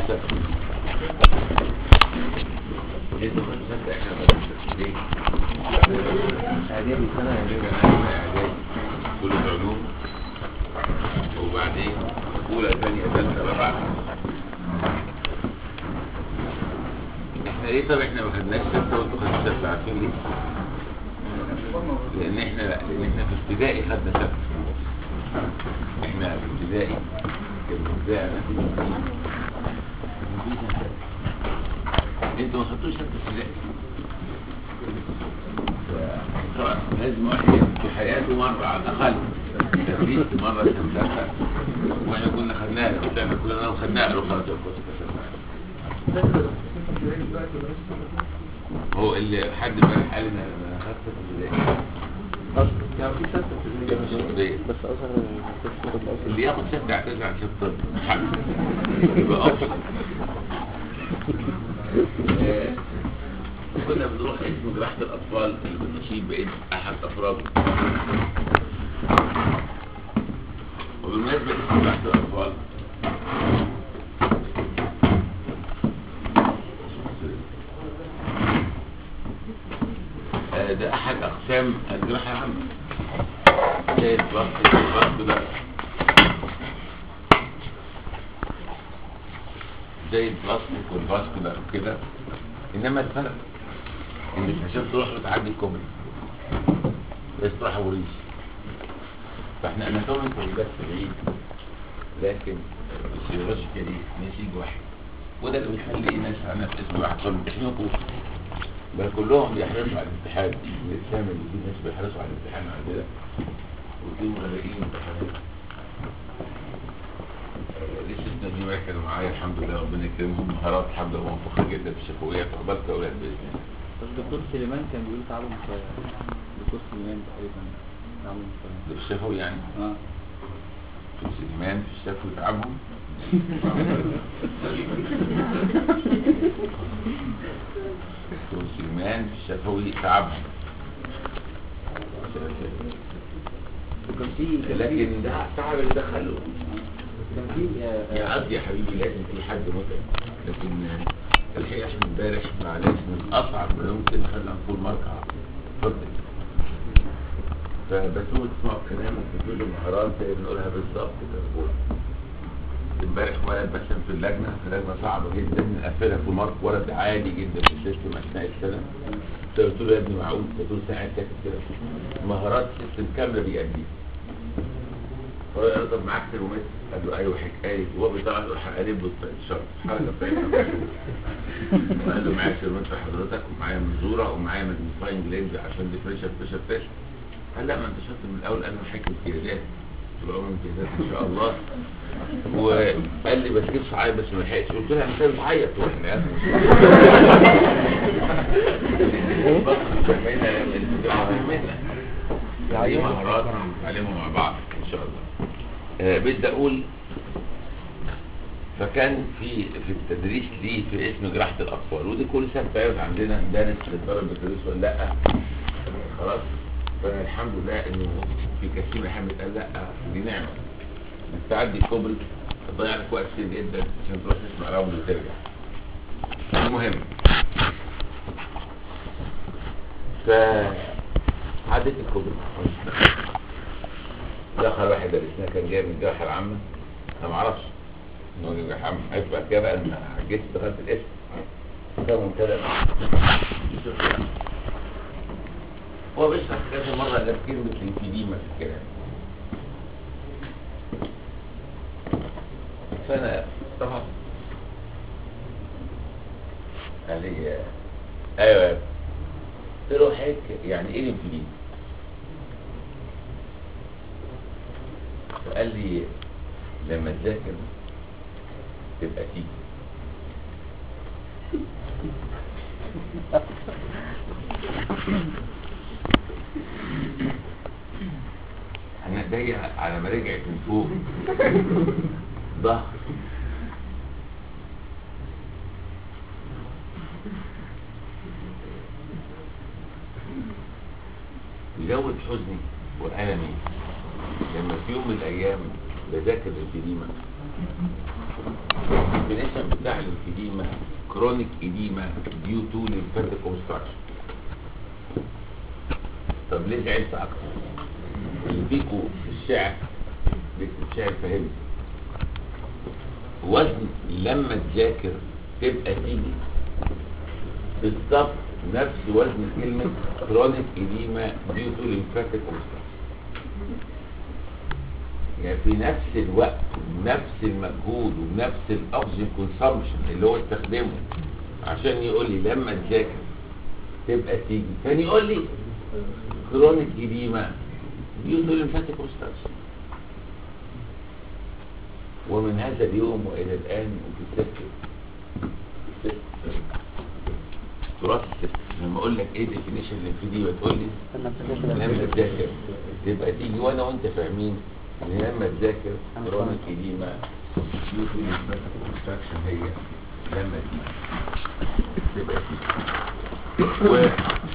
سنة. انتوا خدتوا ستة، احنا خدتوا ليه؟ اعدادي سنة اعدادي كل العلوم، وبعدين اولى ثانية ثالثة رابعة. احنا ليه؟ طب احنا ما خدناش ستة وانتوا خدتوا ستة، عارفين ليه؟ لان احنا في ابتدائي خدنا ستة. احنا في ابتدائي انتوا ما خدتوش ستة ابتدائي. خلاص لازم واحد في حياته مرة على الأقل تدريس مرة ثلاثة، واحنا كنا خدناها طلعنا كلنا وخدناها لو خلاص هو اللي حد امبارح قال ان انا خدت ابتدائي كان في ستة ابتدائي بس أصغر اللي ياخد ستة اعتذر عن ستة يبقى أفضل. كنا بنروح اسم جراحة الأطفال اللي بنشيل بإيد أحد أفراده. وبالنسبة لاسم جراحة الأطفال ده أحد أقسام الجراحة العامة زي الباسكولار زي البلاستيك والباسكولار وكده. إنما الفرق انك عشان تروح وتعدي الكوبري بس تروح وريش، فاحنا اناتومي بس بعيد، لكن الفسيولوجيكالي نسيج واحد. وده اللي بيخلي الناس عندنا في اسم واحد طول بيحنقوا، بل كلهم بيحرصوا على الامتحان. الاسلام اللي فيه ناس بيحرصوا على الامتحان عندنا وفي مغرقين امتحانات. لسه دي كانوا معايا الحمد لله، ربنا يكرمهم، مهارات الحمد لله موفقه جدا في الشفويات وعقبالك اولاد باذن الله. الدكتور سليمان كان بيقول تعبهم شوية. الدكتور سليمان تقريبا تعبهم شوية. في الشفوي يعني؟ في سليمان في الشفوي تعبهم؟ دكتور سليمان في الشفوي تعبهم. لكن ده تعب اللي دخله. كان في يا قصدي يا حبيبي لازم في حد متعب، لكن الحقيقة احنا امبارح معلش من اصعب ما يمكن خلينا نقول مركع. اتفضل. فبتقول تسمعوا الكلام وتقولوا المهارات زي بنقولها بالظبط كده. امبارح ولد مثلا في اللجنة صعبة جدا قافلها في مارك، ولد عادي جدا في السيستم اثناء السنة. قلت له يا ابني معقول انت طول ساعة ساكت كده؟ مهارات سيستم كاملة بيأديها. فقال له طب معاك ترمومتر؟ قال له ايوه حكايه. وهو بيطلع له قالب له الشرط الحركه بتاعتها. قال له معايا ترمومتر حضرتك ومعايا منظوره ومعايا ماجنيفاينج لينز عشان ديفرنشال بريشر تيست. قال لا ما انت شفت من الاول. قال له حكي امتيازات، طول عمري امتيازات ان شاء الله. وقال لي بس جيب صعايد بس ما لحقتش. قلت له انت بتعيط واحنا يا ابني دي مهارات نتعلمها مع بعض ان شاء الله. بدي اقول فكان في التدريس ليه في اسم جراحة الاطفال، ودي كل سنة بتعرض عندنا دارس للطالب بتدرس ولا لا. خلاص فانا الحمد لله انه في كثير محمد قال لا دي نعمة انك تعدي الكوبري تضيع لك وقت كتير جدا عشان تروح تسمع راوند وترجع. المهم فعدت الكوبري دخل واحد درسنا كان جاي من الجراحة العامة، انا معرفش انه جاي من الجراحة العامة. عرفت بعد كده بقى ان جيت دخلت الاسم كان ممتلئ. هو بيشرح كذا مرة قال كلمة ليمفيديما في الكلام، فانا طبعا قال لي ايوه قلت له هيك يعني ايه ليمفيديما؟ فقال لي لما تذاكر تبقى تيجي. انا ايديا على ما رجعت من فوق ظهر يزود حزني وألمي لما في يوم من الأيام بذاكر الجريمة الديفينيشن بتاع انواع الانفيديما كرونيك ايديما ديو تو ليمفاتيك اوبستراكشن. طب ليه زعلت اكتر؟ اللي فيكوا في الشعر بيكتب شعر فاهمني، وزن لما تذاكر تبقى تيجي بالظبط نفس وزن كلمة كرونيك ايديما ديو تو ليمفاتيك اوبستراكشن. يعني في نفس الوقت بنفس المجهود وبنفس الاكسجين كونسامشن اللي هو استخدمه عشان يقول لي لما تذاكر تبقى تيجي، كان يقول لي كرونيك ايديما ديو تو ليمفاتيك اوبستراكشن. ومن هذا اليوم والى الان وفي السيستم تراث السيستم لما اقول لك ايه ديفينيشن للانفيديما تقول لي لما تذاكر تبقى تيجي، وانا وانت فاهمين ان لما تذاكر كرونيك ايديما ديو تو ليمفاتيك اوبستراكشن هي لما تيجي تبقى تيجي.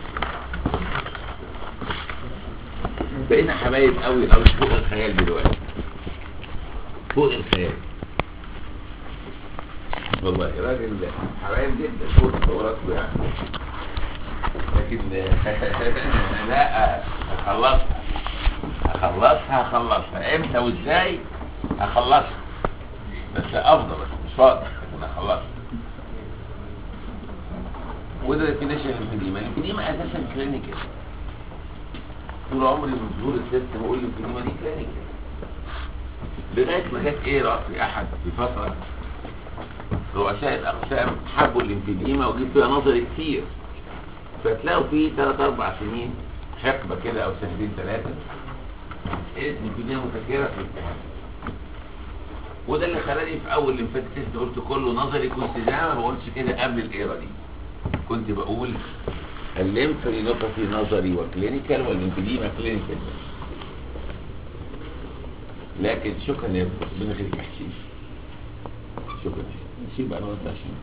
بقينا حبايب قوي قوي فوق الخيال دلوقتي، فوق الخيال والله. راجل حبايب جدا فوق تصوراتكم يعني، لكن لا هخلصها امتى وازاي هخلصها، بس افضل مش فاضي لكن هخلصها. وده ديفينيشن الانفيديما. الانفيديما اساسا كلينيكال، طول عمري من ظهور السيستم بقول الانفيديما دي كلينيكال لغايه ما جت ايه رأي احد في فتره رؤساء الاقسام حبوا الانفيديما وجيب فيها نظري كتير، فتلاقوا فيه 3-4 سنين حقبه كده او سنتين 3 الانفيديما متكرره في الامتحان. وده اللي خلاني في اول ليمفاتيك تيست قلت كله نظري. كنت زي ما بقولش كده قبل الايرا دي، كنت بقول الليمفادينوباثي نظري وكلينيكال والانفيديما كلينيكال. لكن شكرا يا ربنا يخليك حسين، شكرا. نسيب بقى نقطة عشان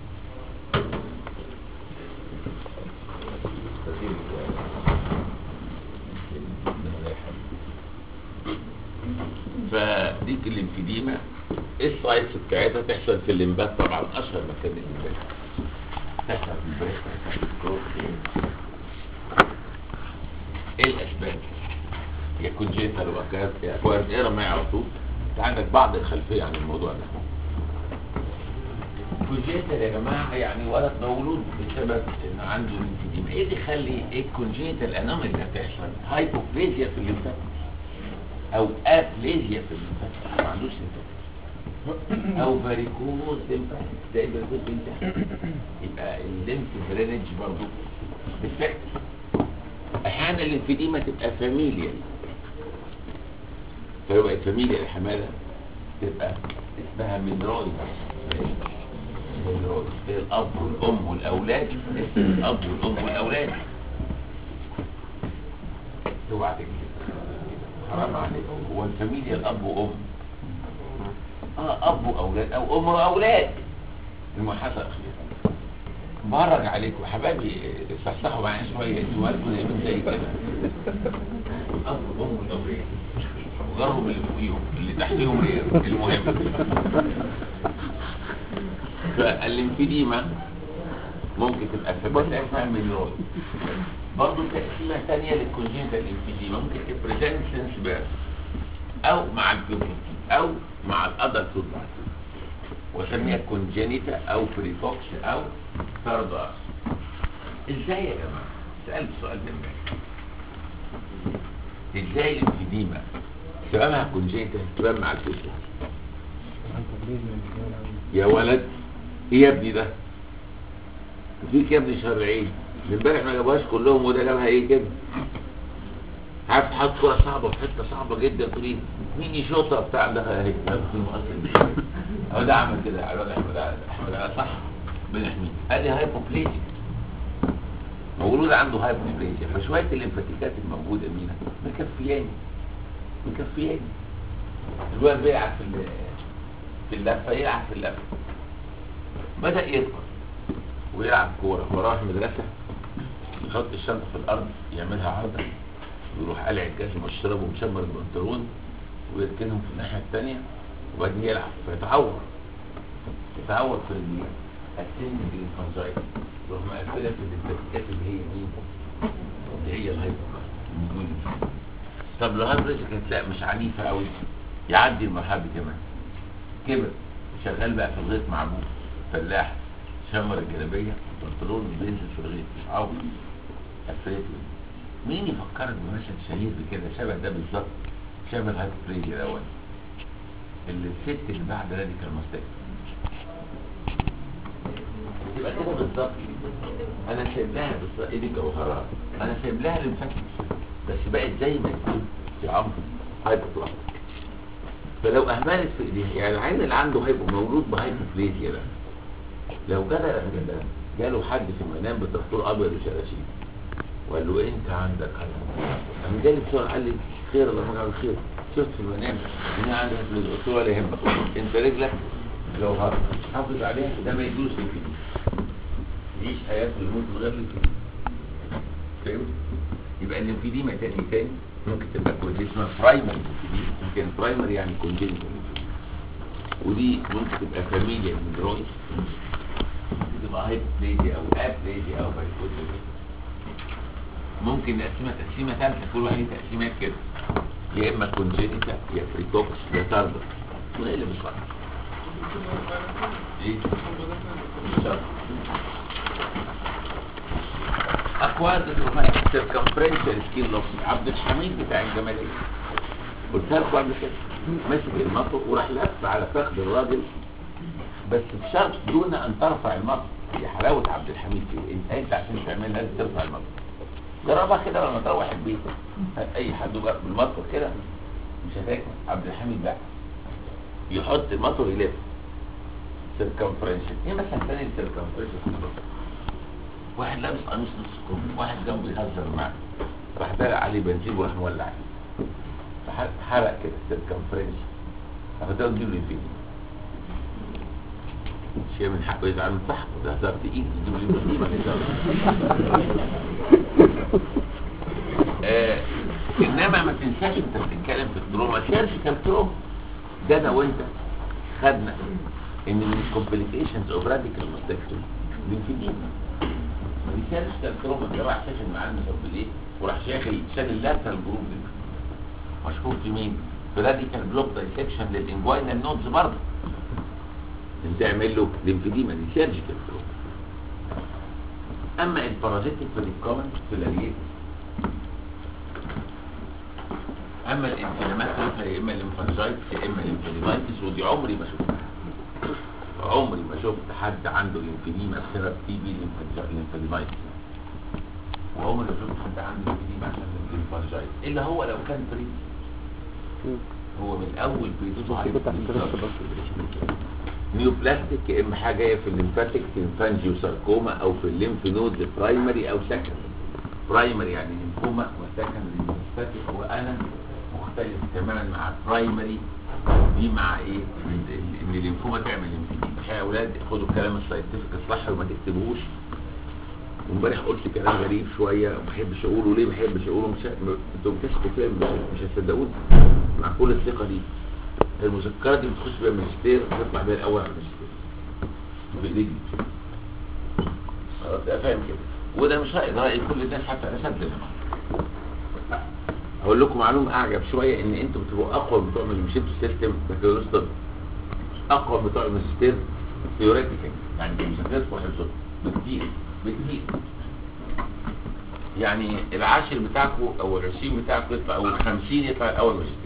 فديك الانفيديما السايتس بتاعتها تحصل في الليمبات طبعا، اشهر مكان الليمبات تحصل في البريست، تحصل في الكروسين. ايه الاسباب؟ يا كونجيتال وكاد يا اكوارد ايه رمي على طول. انت عندك بعض الخلفيه عن الموضوع ده. كونجيتال يا جماعه يعني ولد مولود بسبب ان عنده انفيديما. ايه اللي يخلي ايه الكونجيتال انومالي اللي هتحصل؟ هايبوبليزيا في الليمفات او ابليزيا في الليمفات، ما عندوش ليمفات، او فاريكوز ليمفات زي الفاريكوز بتاعه. يبقى الليمف درينج برضه ديفكت. احيانا الانفيديما تبقى فاميليال، فلو بقت فاميليال الحماله تبقى اسمها مينرويد. الاب والام والاولاد، اسم الاب والام والاولاد. اوعى تكذب، حرام عليك. هو الفاميليا الاب وام، اب واولاد او ام واولاد. المحاسبه خير. بهرج عليكم حبايبي، استحصحوا معايا شويه، انتوا مالكم نايمين زي كده. الاب وام والاولاد وجرهم اللي فوقيهم اللي تحتهم غير المهم. فالانفيديما ممكن تبقى في مسائل اسمها ميلرويد. برضه تقسيمه ثانيه للكونجنتال انفيديما ممكن تبريزنت سينس بيرث او مع البيوبرتي او مع الادلتود وسميها كونجنيتا او بريفوكس او ثيرد. ازاي يا جماعه؟ سالت السؤال ده امبارح. ازاي الانفيديما سببها كونجنيتا سبب مع البيوبرتي؟ يا ولد ايه يا ابني ده؟ فيك يا ابني شرعين امبارح ما جابوهاش كلهم وده جابها ايه كده؟ عارف تحط كوره صعبه في حته صعبه جدا تقول مين يشوطها بتاع ده اهي في المؤثر اهو ده عمل كده على الواد احمد على صح بنحميه. ادي هايبوبليزيا، مولود عنده هايبوبليزيا، فشويه الليمفاتيكات الموجوده مينا مكفياني. الواد بيلعب في اللفه، يلعب في اللفه، بدأ يكبر ويلعب كورة وراح مدرسة، يحط الشنطة في الأرض يعملها عرضة ويروح قلع الجزمة والشراب ومشمر البنطلون ويركنهم في الناحية التانية وبعدين يلعب فيتعور في رجليه. اسندنج للفانجايتس تروح مقفله في الانترستيشن اللي هي مين؟ اللي هي الهايبوبلازم الموجوده فيه. طب لو هايبوبلازم كانت لا مش عنيفه قوي يعدي المرحله دي كمان. كبر شغال بقى في الغيط مع ابوه فلاح شمر الجلابيه والبنطلون بينزل في الغيط مش عاوز قفلته. مين يفكرك بمشهد شهير بكده شبه ده بالظبط؟ شبه الهايبوبلازيا الاول اللي الست اللي بعد راديكال ماستكتومي تبقى كده بالظبط. انا سايب لها بالظبط ايدي جوهرات، انا سايب لها لمفاتكس بس بقت زي ما يكون في عمر هايبوبلاستيك. فلو اهملت في ايديها يعني العين اللي عنده هيبقى مولود بهايبوبلازيا ده لو جاله حد في المنام بدكتور ابيض وشراشيب وقال له انت عندك هايبوبلازيا، قام جالي بسرعه قال لي خير اللهم اجعل خير، شفت في المنام ان عندك هايبوبلازيا؟ قلت له ولا يهمك انت رجلك جوهر حافظ عليها ده ما يدوس فيه يعيش حياته الموت من غير ليمفيديما. فهمت؟ يبقى الليمفيديما تاني ممكن تبقى اسمها برايمري ليمفيديما، يمكن برايمري يعني كونجنتال ليمفيديما، ودي ممكن تبقى فاميليا نيورويد، ممكن تبقى هايبوبلازيا او ابلازيا او بايكوزيا. ممكن نقسمها تقسيمه ثالثه كل واحد ليه تقسيمات كده، يا اما كونجنتال يا فريتوكس يا تاردر. وايه اللي مش فاهم؟ ايه؟ مش شرط. اكواد سيركمفرنشال سكين لوس عبد الحميد بتاع الجماليه قلتها لكم قبل كده، مسك المطر وراح لف على فخذ الراجل بس بشرط دون ان ترفع المطر. هي حلاوه عبد الحميد فيه انت عشان تعملها لازم ترفع المطر. جربها كده لما تروح البيت اي حد جرب المطر كده مش هتاكل. عبد الحميد بقى يحط المطر يلف سيركمفرنشال. ايه مثلا ثاني السيركمفرنشال؟ واحد لابس قميص نص كم، واحد جنبه يهزر معاه راح دلق عليه بنزين وراح مولع فيه فحرق كده سيركمفرنشال. فده تجيب له فين؟ شيء من حقه يزعل من صاحبه، ده هزار تقيل تجيب له فين؟ انما ما تنساش انت بتتكلم في التروما سيرجيكال تروما. ده انا وانت خدنا ان من الكومبليكيشنز اوف راديكال ماستكتومي ليمفيديما. ما دي سيرجيكال تروما اللي راح شاف معاه المسبلين وراح شال اللاترال جروب دي. مشهور في مين؟ في راديكال بلوك دايسكشن للانجوينال نودز برضه. انت اعمل له ليمفيديما دي سيرجيكال تروما. اما البارازيتيك فاليكومن فيلاريت، اما الانفلاماتوري فيا اما الليمفانجايتس يا اما الليمفاديمايتس، ودي عمري ما شفتها. عمري ما شفت حد عنده ليمفيديما بسبب تي بي ليمفاديمايتس، وعمري ما شفت حد عنده ليمفيديما عشان الليمفانجايتس الا هو لو كان بريد. هو من الاول بيدوس عليه نيوبلاستيك يا اما حاجه جايه في الليمفاتيك انفانجيو ساركوما او في الليمف نود برايمري او سكندري. برايمري يعني ليمفوما وسكندري ليمفاتيك. وانا مختلف تماما مع البرايمري دي مع ايه؟ ان الليمفوما تعمل ليمفيديما. يا اولاد خدوا الكلام الساينتفك الصح وما تكتبوش. وامبارح قلت كلام غريب شويه ما بحبش اقوله. ليه ما بحبش اقوله؟ انتوا بتثقوا فيا مش هتصدقوني مع كل الثقه دي. المذكرات دي بتخش بيها ماجستير تطلع بيها الاول على الماجستير بايديك. خلاص فاهم كده؟ وده مش راي كل الناس حتى اساتذه. هقول لكم معلومه اعجب شويه ان انتوا بتبقوا اقوى بتوع الماجستير سيستم بكالوريوس طب، اقوى بتوع الماجستير ثيوريتيكال يعني المذاكرات وحفظها بكتير. يعني العاشر بتاعكم او العشرين بتاعكم يطلع او ال50 يطلع الاول ماجستير.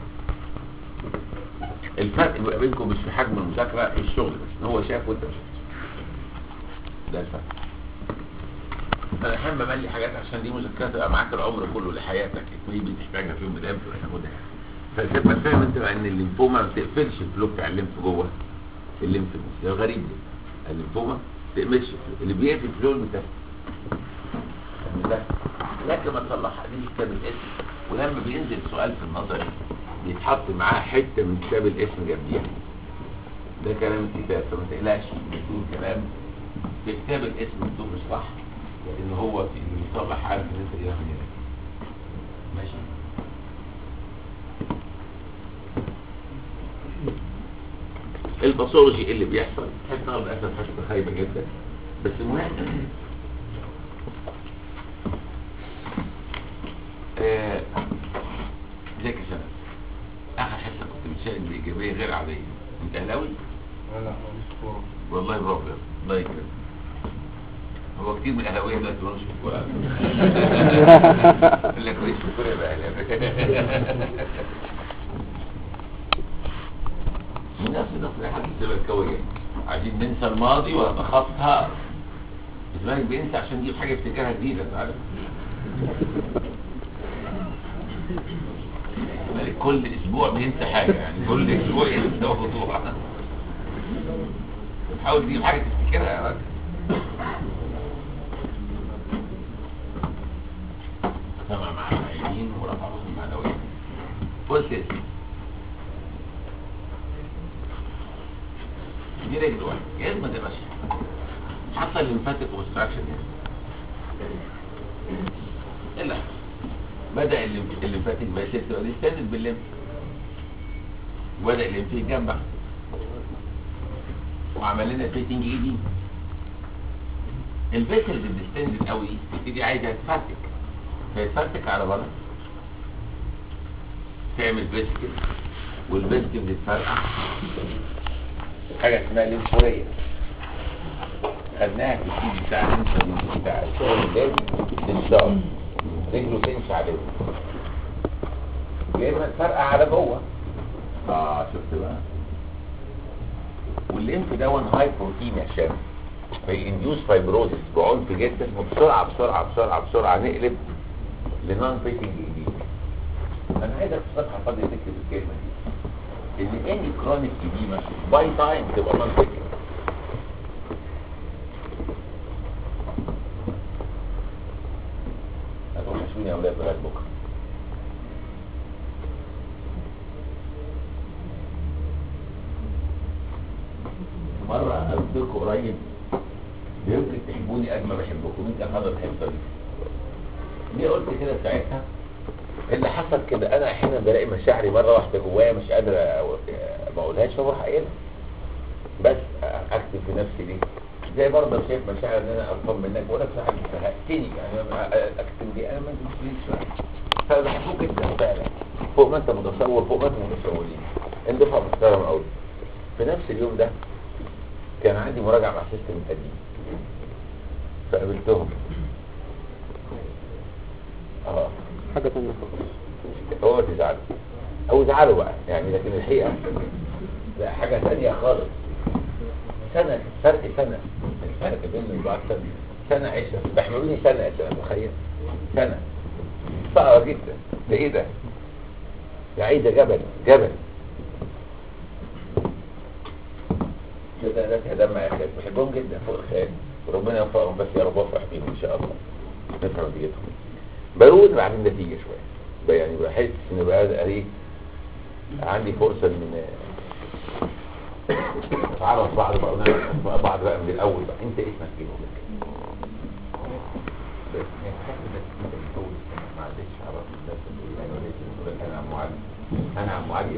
الفرق بقى بينكم مش في حجم المذاكره، في الشغل بس هو شاف وانت مش شايف. ده الفرق. انا احب املي حاجات عشان دي مذكرات تبقى معاك العمر كله لحياتك، ميبي تحتاجها في يوم من الايام تاخدها. فتبقى فاهم انت بقى ان الليمفوما ما بتقفلش الفلو بتاع الليمف جوه الليمف نود. ده غريب جدا. الليمفوما ما بتقفلش اللي بيقفل الفلو المتاخد لكن ما تصلحهاش كتاب الاسم. ولما بينزل سؤال في النظري بيتحط معاه حته من كتاب الاسم جنبيها. ده كلام الكتاب فما تقلقش بتقول كلام في كتاب الاسم مكتوب مش صح لان هو في المصطلح عارف ان انت ايه من هنا. ماشي. الباثولوجي اللي بيحصل حصه للاسف حصه خايبه جدا، بس المهم ازيك يا سنة؟ اخر حصه كنت متشائم بايجابيه غير عاديه. انت اهلاوي؟ لا ماليش كورة. والله برافو يا ابني. الله يكرمك. هو كتير من الاهلاويه دلوقتي مالوش في الكوره. يقول لك ماليش في الكوره يبقى اهلاوي. من نفس النصيحه الزملكاويه، عايزين ننسى الماضي ونتخطى. الزمالك بينسى عشان يجيب حاجه يفتكرها جديده، انت عارف؟ الزمالك كل اسبوع بينسى حاجه، يعني كل اسبوع ينسى موضوع. حاول تجيب حاجه تفتكرها يا راجل. سمع مع العينين ورفع راسهم معنويا. قلت يا سيدي دي رجل واحد يا اما ده ماشي حصل لمفاتك وستراكشن الا بدأ الليمفاتيك فاسيل تبقى ديستندد بالليمف، وبدأ الليمف يتجمع وعمل لنا فيتنج ايدي. الفاسيلز الديستندد قوي تبتدي عايزه تفرتك، فيتفرتك على بره تعمل فيسكل، والفيسكل بتتفرقع حاجه اسمها ليمفوريه. خدناها في السيد بتاع الانسان بتاع الشغل للشعر رجله تمشي عليه يا اما تفرقع على جوه. شفت بقى؟ والليمف ده هاي بروتين يا شباب، فينديوس فايبروزس بعنف جدا، وبسرعه بسرعه بسرعه بسرعه نقلب لنون فيتنج جديد. انا عايزك في صفحه فاضيه تكتب الكلمه دي، ان اني كرونيك ايديما باي تايم تبقى نون فيتنج. هتوحشوني يا اولاد لغايه بكره. مرة قلت لكم قريب يمكن تحبوني قد ما بحبكم، مين كان هذا الحب ده؟ ليه قلت كده ساعتها؟ اللي حصل كده انا احيانا بلاقي مشاعري مرة واحدة جوايا مش قادر ما اقولهاش فبروح قايلها، بس اكتب في نفسي ليه؟ زي برضه شايف مشاعر ان انا ارقم منك بقول لك صاحبي زهقتني يعني اكتب دي انا ما تجيش شويه. فبحبوك جدا فعلا فوق ما انت متصور، فوق ما انت متصورين. اندفع محترم قوي. في نفس اليوم ده كان عندي مراجعة مع سيستم قديم فقابلتهم. حاجة تانية خالص. هو تزعلوا او زعلوا بقى يعني، لكن الحقيقة لا حاجة تانية خالص. سنة فرق سنة، الفرق بين بعض سنة عشرة بيحملوني سنة يا سنة، تخيل سنة صعبة جدا. ده ايه ده؟ ده عايزة جبل ده دمع يا اخي، بحبهم جدا فوق الخيال وربنا يوفقهم، بس يا رب افرح بيهم ان شاء الله نفهم نتيجتهم. برود بعد النتيجه شويه يعني، بحس ان بقى ايه عندي فرصه ان نتعرف بعض بقى من الاول بقى. انت اسمك ايه؟ بس انت بتقول معلش عرف الناس يعني انا عم علي، انا عم علي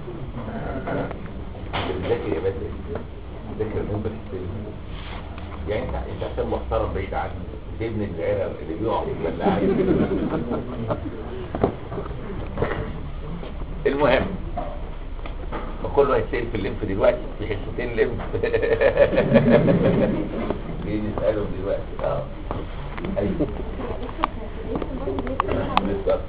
بتذاكر يا بدري، ذاكر من بالحسين يعني. انت عشان محترم بعيد عني ابن العيله اللي بيقع في البلاعه. المهم فكله هيتسال في الليمف دلوقتي، في حصتين ليمف جاي نسالهم دلوقتي. ايوه بالظبط.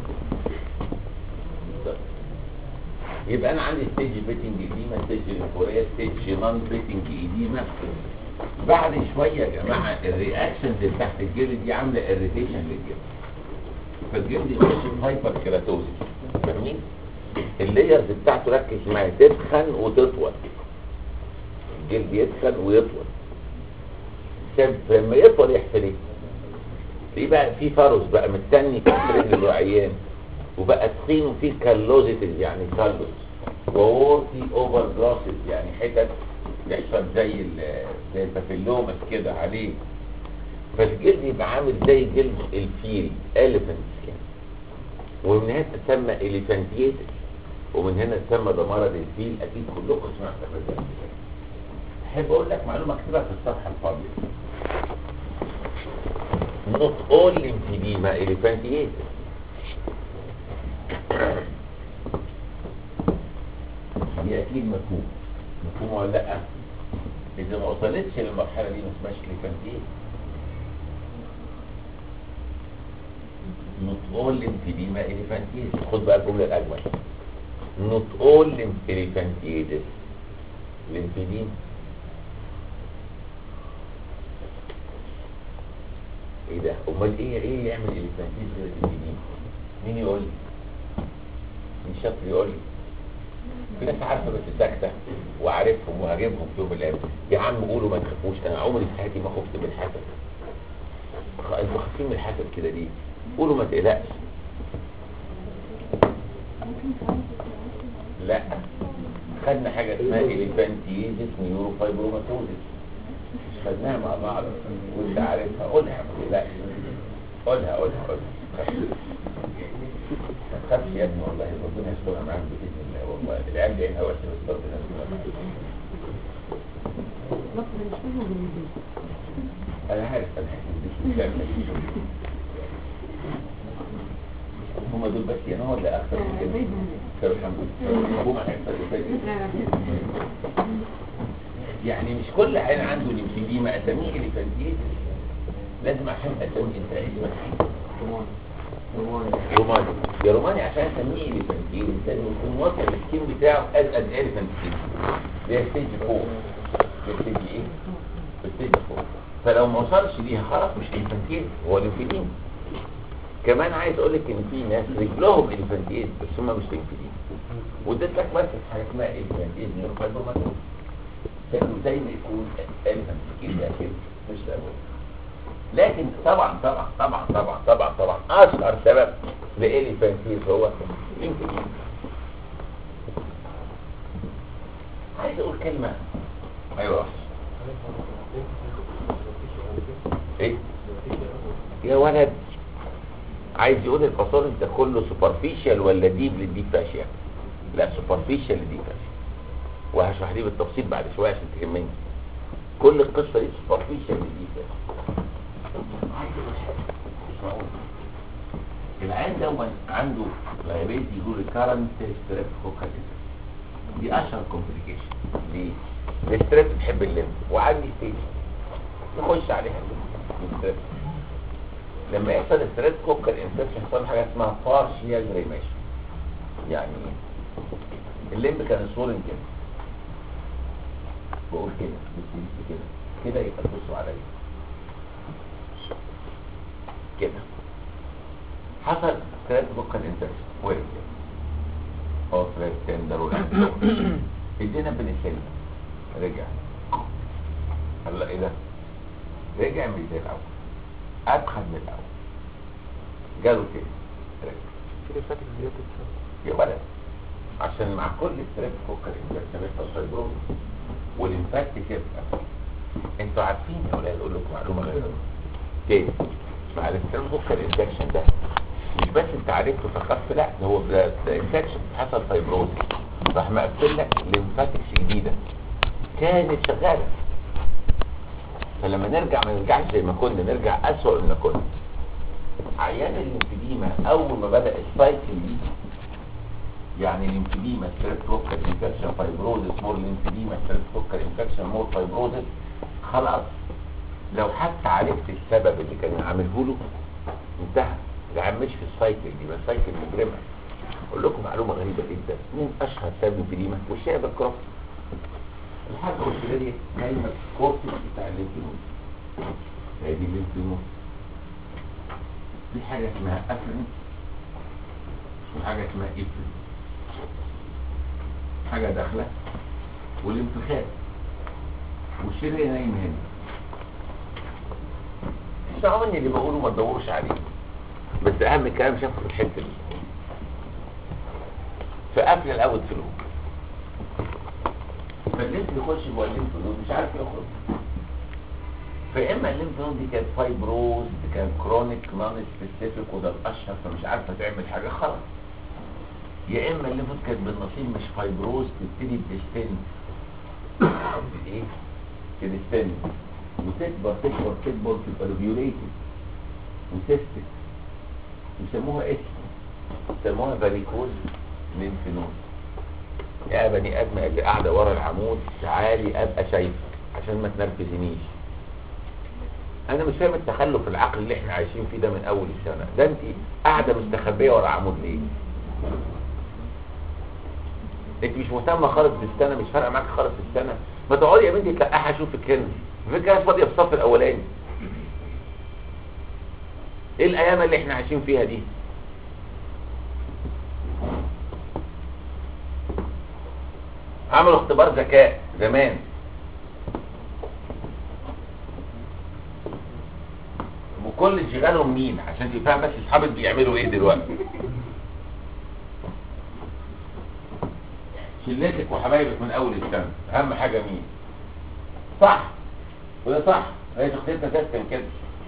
يبقى انا عندي ستيج فيتنج ايديما، ستيج ليمفوريا، ستيج نون فيتنج ايديما. بعد شويه يا جماعه الرياكشنز اللي تحت الجلد دي عامله اريتيشن للجلد، فالجلد يخش في هايبر كيراتوزيس. فاهمين؟ اللايرز بتاعته ركز معايا تدخن وتطول، الجلد يدخن ويطول. لما يطول يحصل ايه؟ في بقى في فروس بقى مستني في رجل العيان، وبقى تخين وفيه كالوزيتيز يعني كالوز، وورتي اوفر جلاسز يعني حتت يحصل زي البافيلومس كده عليه. فالجلد يبقى عامل زي جلد الفيل اليفنت سكين، ومن هنا تسمى اليفانتيتس. ومن هنا اتسمى ده مرض الفيل. اكيد كلكم سمعتوا الرسالة دي. احب اقول لك معلومه اكتبها في الصفحه الفاضيه. not all lymphedema elephantiasis. دي اكيد مفهوم ولا لا؟ اذا ما وصلتش للمرحله دي ما اسمهاش elephantiasis. not all lymphedema elephantiasis. خد بقى الجمله الاجمل. not all elephantiasis lymphedema. ايه ده؟ امال ايه يعمل elephantiasis غير الليمفيديما؟ مين يقول لي؟ مين شاطر يقول لي؟ في ناس عارفه بس ساكته وعارفهم وهجيبهم في يوم من الايام. يا عم قولوا ما تخافوش، انا عمري في حياتي ما خفت من الحسد. انتوا خايفين من الحسد كده ليه؟ قولوا ما تقلقش. لا، خدنا حاجه اسمها elephantiasis neurofibromatosis، مش خدناها مع بعض وانت عارفها. قولها ما تقلقش، قولها ما تخافش يا ابني، والله ربنا يسترها معاك باذن الله. والله العيال دي عينها وحشه بس ربنا يسترها معاك. انا عارف مش بتعمل هما دول بس يا نهار ولا اكتر من كده؟ كانوا الحمد لله هما هيحصل يعني مش كل عين عنده ليمفيديما اسميه اليفانتيتس. لازم عشان اسميه انت اسمك ايه؟ روماني. يا روماني عشان اسميه اليفانتيتس لازم يكون واصل السكين بتاعه از اليفانتيتس. ده ستيج 4. ده ستيج ايه؟ ستيج 4. فلو ما وصلش ليها خلاص مش اليفانتيتس، هو ليمفيديما. كمان عايز اقول لك ان في ناس رجلهم اليفانتيتس بس هم مش ليمفيديما. واديت لك بس حاجه اسمها اليفانتيتس نيوروفايبروماتوز. كانوا زي ما يكون اليفانتيتس كده مش الاول. لكن طبعا اشهر سبب للإليفانتيز هو الانفلونزا. عايز اقول كلمه. ايوه ايه يا ولد؟ عايز يقول الباثولوجي ده كله سوبرفيشال ولا ديب للديب فاشيا؟ لا، سوبرفيشال للديب فاشيا، وهشرح دي بالتفصيل بعد شويه عشان تهمني. كل القصه دي سوبرفيشال للديب فاشيا. عايز اقول حاجه اسمعوني. العيان ده عنده لايبيلتي يقول ريكارنت ستريبتوكوكال. دي اشهر كومبليكيشن. ليه؟ الستريب بتحب الليمف وعندي ستيج نخش عليها الستريب. لما يحصل ستريبتوكوكال انفكشن يحصل حاجه اسمها بارشيال ريميشن. يعني الليمف كان صورن كده، بقول كده كده يبقى تبصوا عليا كده. حصل ستريبتوكوكال انفكشن وين او ثريد تندر ولا ادينا بنسلين رجع. هلا ايه ده؟ رجع مش زي الاول، ادخل من الاول، جاله كده رجع فاتك زياده يا ولد. عشان مع كل ستريبتوكوكال انفكشن بيحصل فايبروز والانفكت يبقى. انتوا عارفين يا ولاد اقول لكم معلومه غير تاني. مع الستريبتوكوكال انفكشن ده مش بس انت عرفته فخف، لا ده هو ده انفكشن حصل فايبروز راح مقفل لك ليمفاتكس جديده كانت شغاله. فلما نرجع ما نرجعش زي ما كنا، نرجع اسوأ مما كنا. عيان الليمفيديما اول ما بدا السايكل دي، يعني الليمفيديما ستريبتوكوكال انفكشن فايبروزس مور ليمفيديما ستريبتوكوكال انفكشن مور فايبروزس، خلاص لو حتى عرفت السبب اللي كان عامله له انتهى. العيان مش في السايكل دي، بس سايكل مجرمه. اقول لكم معلومه غريبه جدا. مين اشهر سبب الليمفيديما؟ والشائع بالكروف. الحاجه الكليه نايمه الكورتكس بتاع الليمفينود. هي دي الليمفينود. في حاجه اسمها افرين وحاجه اسمها افرين. حاجه داخله والانفخاذ والشرير نايم هنا. اسمعوا مني اللي بقوله ما تدوروش عليه، بس اهم كلام شافه في الحته دي. فقفل الاول فلو، فالليمف يخش جوه الليمف نود مش عارف يخرج. فاما الليمف نود دي كانت فايبروز، كانت كرونيك نون سبيسيفيك وده الاشهر، فمش عارفه تعمل حاجه خلاص. يا اما الليمفوت كانت بالنصيب مش فايبروز تبتدي تستند ايه تستند وتكبر تكبر تكبر تبقى ريفيوليتد وسيستك يسموها يسموها فاريكوز ليمف نود. يا بني ادم اللي قاعده ورا العمود تعالي ابقى شايفك عشان ما تنرفزنيش. انا مش فاهم التخلف العقلي اللي احنا عايشين فيه ده من اول السنه ده. انت قاعده مستخبيه ورا عمود ليه؟ انت مش مهتمه خالص بالسنه، مش فارقه معاك خالص السنه. ما تقعدي يا بنتي تلقحي اشوفك هنا. الفكره ناس فاضيه في الصف الاولاني. ايه الايام اللي احنا عايشين فيها دي؟ عملوا اختبار ذكاء زمان وكل شغالهم مين عشان تفهم بس اصحابك بيعملوا ايه دلوقتي. شلتك وحبايبك من اول السنه اهم حاجه مين؟ صح وده صح. هي شخصيتنا تسكن كده.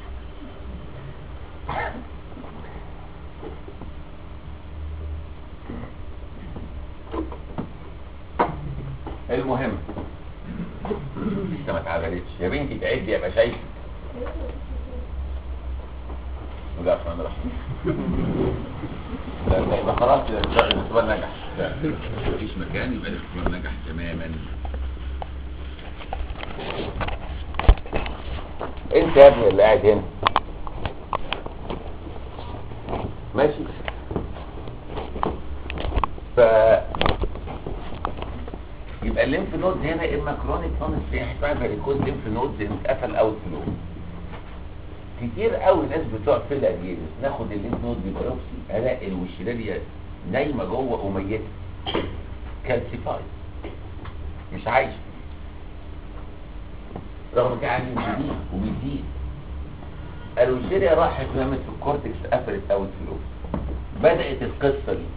المهم لسه ما اتعملتش يا بنتي. تعدي ابقى شايفك. لا عشان انا لا يبقى خلاص الاختبار نجح. لا مفيش مكان يبقى الاختبار نجح تماما. انت يا ابني اللي قاعد هنا ماشي. ف يبقى الليمف نود هنا اما كرونيك نون في حاجه اسمها فاريكوز ليمف نود اتقفل اوت فلو. كتير قوي ناس بتوع فيلاريز ناخد الليمف نود ببيوبسي الاقي الوشراريه نايمه جوه وميته كالسيفايد مش عايشه رغم كده عندي بيزيد وبيزيد. الوشراريه راحت نامت في الكورتكس قفلت اوت فلو. بدات القصه دي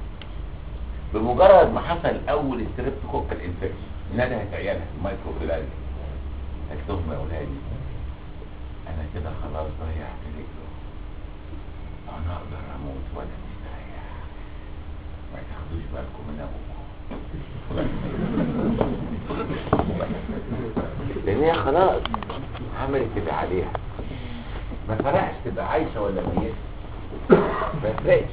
بمجرد ما حصل اول ستريبتوكوكال انفكشن ندهت عيالها المايكروفيلاريا قالت لهم يا ولادي انا كده خلاص ضيعت رجله انا اقدر اموت وانا مستريح ما تاخدوش بالكم من ابوكم لان هي خلاص عملت اللي عليها. ما فرقش تبقى عايشه ولا ميته ما فرقش.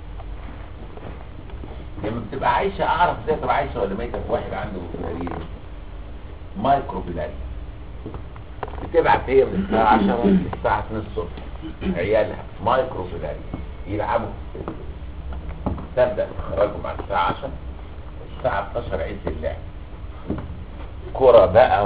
لما بتبقى عايشه اعرف ازاي تبقى عايشه ولا ميته. في واحد عنده فيلاريا مايكروفيلاريا بتبعت هي من الساعه 10 للساعه 2 الصبح عيالها مايكروفيلاريا يلعبوا تبدا تخرجوا بعد الساعه 10 الساعه 12 عز اللعب كرة بقى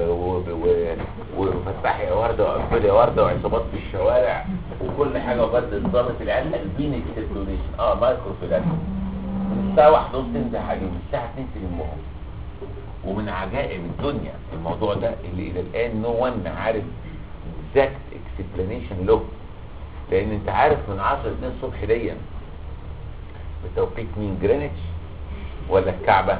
وفتحي يا ورده وقفلي يا ورده وعصابات في الشوارع وكل حاجه وبدل ضابط العيال البين اكسبلونيشن مايكروفيلاريا. من الساعه 1 تنزل حاجه من الساعه 2 تلمهم. ومن عجائب الدنيا الموضوع ده اللي الى الان نو ون عارف اكزاكت اكسبلانيشن له. لان انت عارف من 10 2 الصبح ديا بتوقيت مين؟ جرينتش ولا الكعبه؟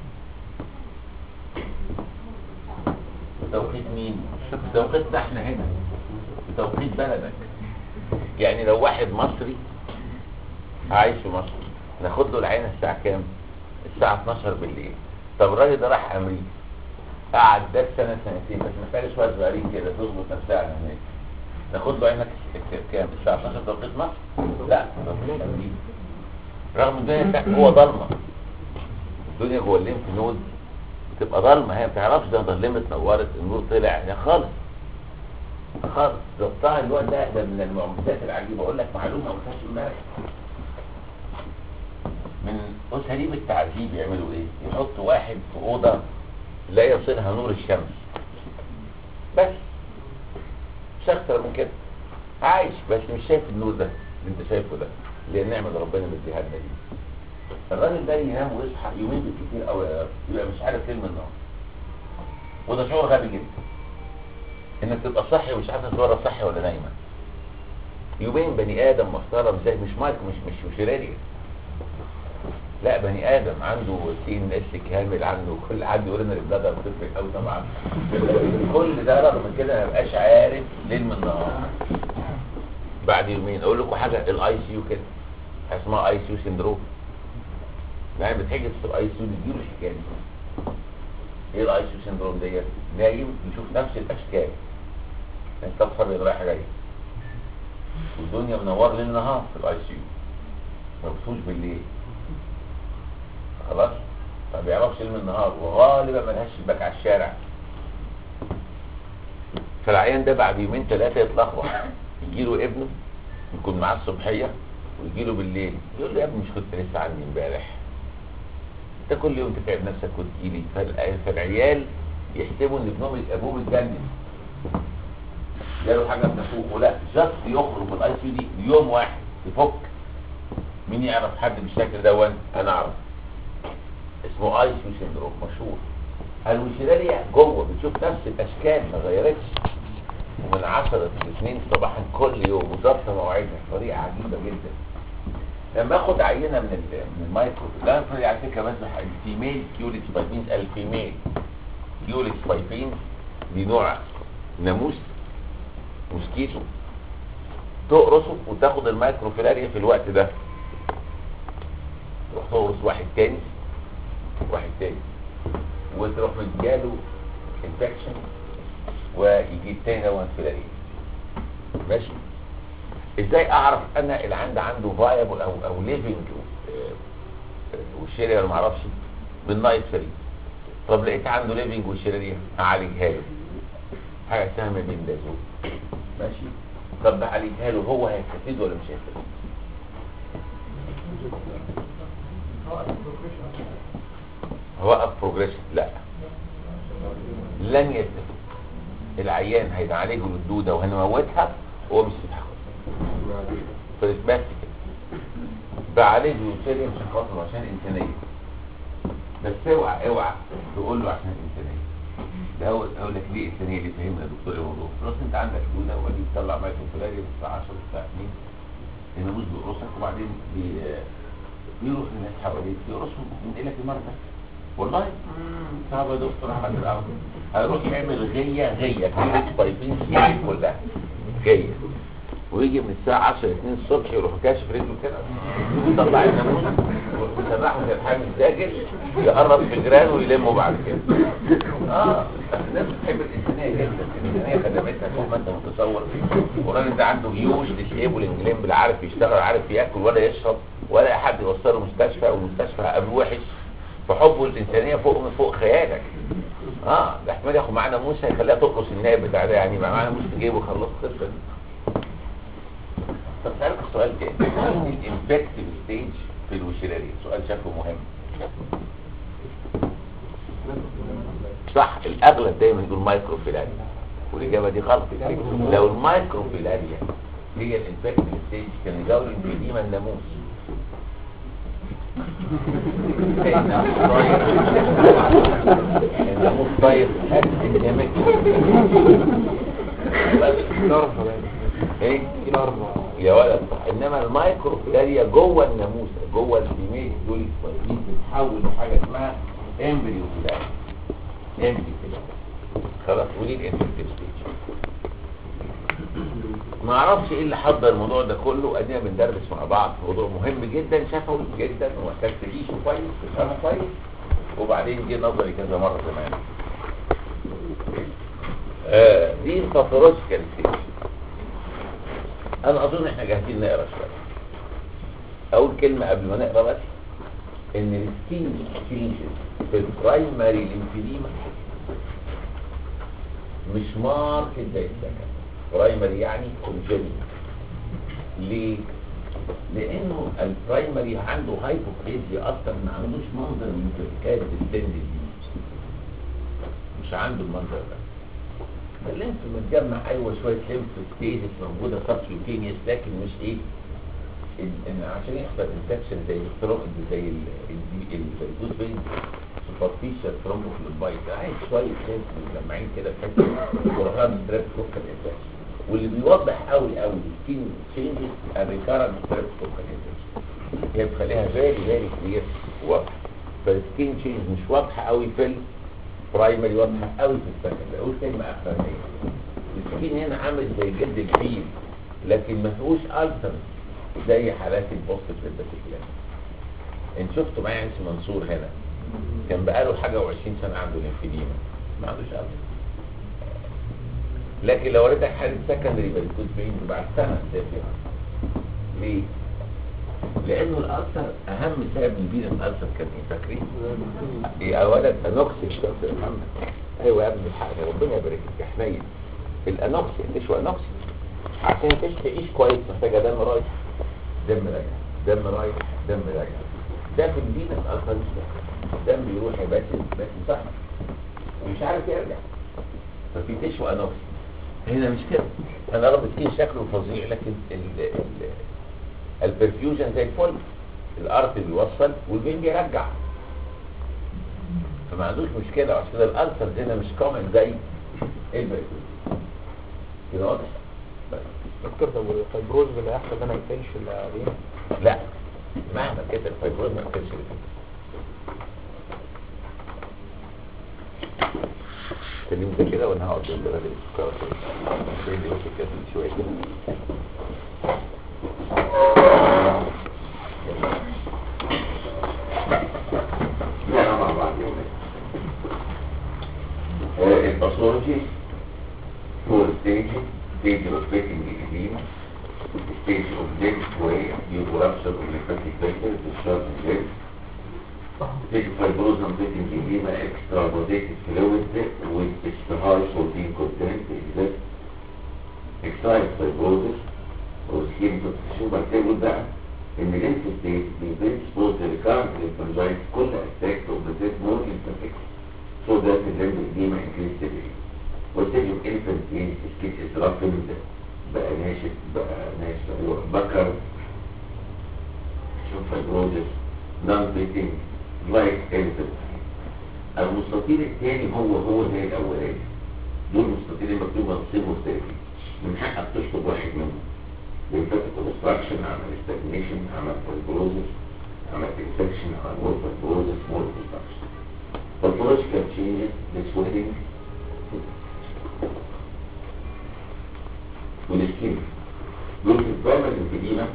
بتوقيت مين؟ بتوقيتنا احنا هنا بتوقيت بلدك. يعني لو واحد مصري عايش في مصر ناخد له العينه الساعه كام؟ الساعه 12 بالليل. طب الراجل ده راح امريكا قعد ده سنه سنتين بس محتاج شويه صغيرين كده تظبط نفسها على هناك. ناخد له عينك كام؟ الساعه 12 توقيت مصر؟ لا توقيت امريكا. رغم الدنيا هو ضلمه. الدنيا جوه الليمف نود بتبقى ضلمه. هي ما بتعرفش ده ضلمت نورت النور طلع يعني خالص خالص. ضبطها الوقت ده من المعجزات العجيبه. اقول لك معلومه ما قلتهاش امبارح. من اساليب التعذيب يعملوا ايه؟ يحطوا واحد في اوضه لا يصلها نور الشمس بس مش اكتر من كده. عايش بس مش شايف النور ده اللي انت شايفه ده اللي نعمه ربنا مديها لنا دي. الراجل ده ينام ويصحى يومين بالكتير قوي يبقى مش عارف ليل من النهار. وده شعور غبي جدا انك تبقى صحي ومش عارف تتورط صحي ولا نايمه. يومين بني ادم محترم زي مش مايك مش شراري. لا بني ادم عنده سي ان اس كامل عنده كل حد يقول ان البلادر بتفرق قوي طبعا. كل ده رغم كده ما يبقاش عارف ليل من النهار. بعد يومين اقول لكم حاجه الاي سي يو كده اسمها اي سي يو سندروم. يعني بتحجز في الاي سي يو بيجيله الحكايه دي. ايه الاي سي يو سيندروم ديت؟ نايم يشوف نفس الاشكال، انت تصحى رايحه جايه والدنيا منوره ليل نهار في الاي سي يو، ما بتفوش بالليل خلاص، ما بيعرفش يوم النهار، وغالبا ملهاش شباك على الشارع. فالعيان ده بعد يومين ثلاثه يتلخبط، يجيله ابنه يكون معاه الصبحيه ويجيله بالليل يقول له يا ابني مش كنت لسه عندي امبارح؟ انت كل يوم تتعب نفسك وتجيلي. فالعيال يحسبوا ان ابنهم ابوه متجنن، جاله حاجه بتفوقه، لا جاست يخرج من الاي سي يو دي يوم واحد يفك. مين يعرف حد بالشكل ده؟ انا اعرف، اسمه اي سي يو سيندروم مشهور. الوشرارية جوه بتشوف نفس الاشكال ما غيرتش، ومن 10 ل2 صباحا كل يوم وظابطه مواعيدها بطريقه عجيبه جدا. لما اخد عينه من المايكرو، لا فرق على فكره بس الفيميل كيوليكس بايبينز، الفيميل كيوليكس بايبينز دي نوع ناموس موسكيتو، تقرصه وتاخد المايكروفيلاريا في الوقت ده، تروح تقرص واحد تاني وتروح مدياله انفكشن ويجي التاني ده فيلاريا. ماشي؟ ازاي اعرف انا اللي عنده فايبل او ليفنج والشيريا ولا ما اعرفش؟ بالنايت فري. طب لقيت عنده ليفنج والشيريا هعالجها له، حاجه اسمها ميبندازول. ماشي؟ طب بعالجها له هو هيستفيد ولا مش هيستفيد؟ هوقف بروجريشن؟ لا، لن يستفيد. العيان هيتعالج له الدوده وهنموتها وهو مش هيتحقق. بس كده بعالجه وشيريا مش خاطر عشان انسانيه، بس اوعى تقول له عشان انسانيه. ده اقول لك ليه انسانيه؟ دي فهمنا يا دكتور ايه الموضوع؟ خلاص انت عندك دوده وبعدين بتطلع مايكروفيلاريا الساعه 10 الساعه 2، الناموس بيقرصك وبعدين بيروح للناس حواليك يقرصهم وينقلك المرضى. والله صعب يا دكتور احمد الاول هيروح يعمل غيه كلمه طيبين فيها كلها غيه، ويجي من الساعه 10 ل 2 الصبح يروح كاشف رجله كده ويطلع الناموس ويسرحه زي الحامل الزاجل، يقرب في جيرانه ويلمه بعد كده. الناس بتحب الانسانيه جدا، الانسانيه خدمتها فوق ما انت متصور. والراجل ده عنده هيوش ديسيبلنج ليمب، لا عارف يشتغل عارف ياكل ولا يشرب ولا حد يوصله مستشفى، والمستشفى قبل وحش. فحبه الانسانيه فوق خيالك. ده احتمال ياخد معانا موسى يخليها تقرص النائب بتاع ده، يعني معانا موسى تجيبه وخلص القصه دي. طب سألك السؤال تاني، مين الانفكتيف ستيج في الوشرارية؟ سؤال شكله مهم. صح، الاغلب دايما يقول مايكروفيلاريا، والاجابه دي غلط. لو المايكروفيلاريا هي الانفكتيف ستيج كان يجاوب الانفيديما الناموس. الناموس طاير اكتمك ايه يا ولد. انما المايكروفيلاريا جوه الناموس جوه الفيميل دول بتتحول لحاجه اسمها امبريوفيلاريا. خلاص، ودي الانفكتيف ستيج. ما اعرفش ايه اللي حضر الموضوع ده كله، ادينا بندرس مع بعض. موضوع مهم جدا، شفوي جدا، ومحتاج تعيشه كويس تفهمه كويس، وبعدين جه نظري كذا مره زمان. دي الباثولوجيكال ستيج. انا اظن احنا جاهزين نقرا شويه. اول كلمه قبل ما نقرا بس ان السكين تشينجز في البرايمري ليمفيديما مش ماركت زي السكن. برايمري يعني كونجني. ليه؟ لانه البرايمري عنده هايبوكليزيا اصلا، ما عندوش منظر من تركات السند دي، مش عنده المنظر ده. الليمف متجمع، ايوه شويه ليمف ستيجز موجوده سبكيوتينيوس، لكن مش ايه ان عشان يحصل انفكشن زي الدوز فين سوبرفيشال ثرومبوفلوبايت، عايز شويه ليمف متجمعين كده بحيث يروحوا من ستريبتوكوكال انفكشن. واللي بيوضح قوي السكين تشينجز الريكارنت ستريبتوكوكال انفكشن، هي بتخليها فيري كلير واضحه. فالسكين تشينج مش واضحه قوي في برايمري، واضحه قوي في السكندري. اقول كلمه اخرانيه، السكين هنا عامل زي جلد الفيل لكن ما فيهوش ألسر زي حالات البوست بريداتيكلان. ان شفتوا معايا انس منصور هنا كان بقاله حاجه و20 سنه عنده ليمفيديما ما عندوش ألسر. لكن لو وريتك حاله سكندري بالكود بين بعد سنه تفهم ليه؟ لانه الألسر اهم سبب من بين الألسر كان ايه فاكرين؟ ايه اولا انوكسيك دكتور محمد. ايوه يا ابني الحق ربنا يبارك لك يا حنين. الانوكسيك تشوى انوكسيك عشان تعيش كويس محتاجه دم رايح دم راجع دم رايح دم راجع. ده في البين الألسر مش ده الدم بيروح بس صح مش عارف يرجع ففي تشوى انوكسيك. هنا مش كده. انا رغم السكين شكله فظيع لكن البرفيوجن زي الفل. الارض بيوصل والبين بيرجع فما عندوش مشكله. عشان كده الالسر هنا مش كومن زي البرفيوجن كده واضح. دكتور طب والفايبروز اللي هيحصل ده ما يقفلش العين؟ لا مهما كده الفايبروز ما يقفلش العين. كلمت كده وانا هقعد الراجل السكر اللي مش كده شويه كده. لا مع بعض الباثولوجي فور ستيج اوف فيتنج edema stage of death where you rupture of lymphatic vessels discharge death stage of fibrosis and fitting edema extravasated fluid with high sodium content exist excited fibrosis or skin tissue. بعد كده يقول بقى ان الليمف ستيت بيبريسبوز للكارنت للفنجايت كل aspect of the death more lymphatic so that the lymph edema increase severely. والستيج اوف infant age skin is roughened بقى ناشف بكر شوف فايبروزس نون فيتنج لايك انفنت. المستطيل الثاني هو زي الاولاني. دول مستطيلين مكتوبه نصيب مختلفين من حقك تشطب واحد منهم. lymphatic obstruction عمل stagnation عمل fibrosis عمل infection عمل more fibrosis more obstruction. pathological changes the swelling والسكين دول في البرايمري ليمفيديما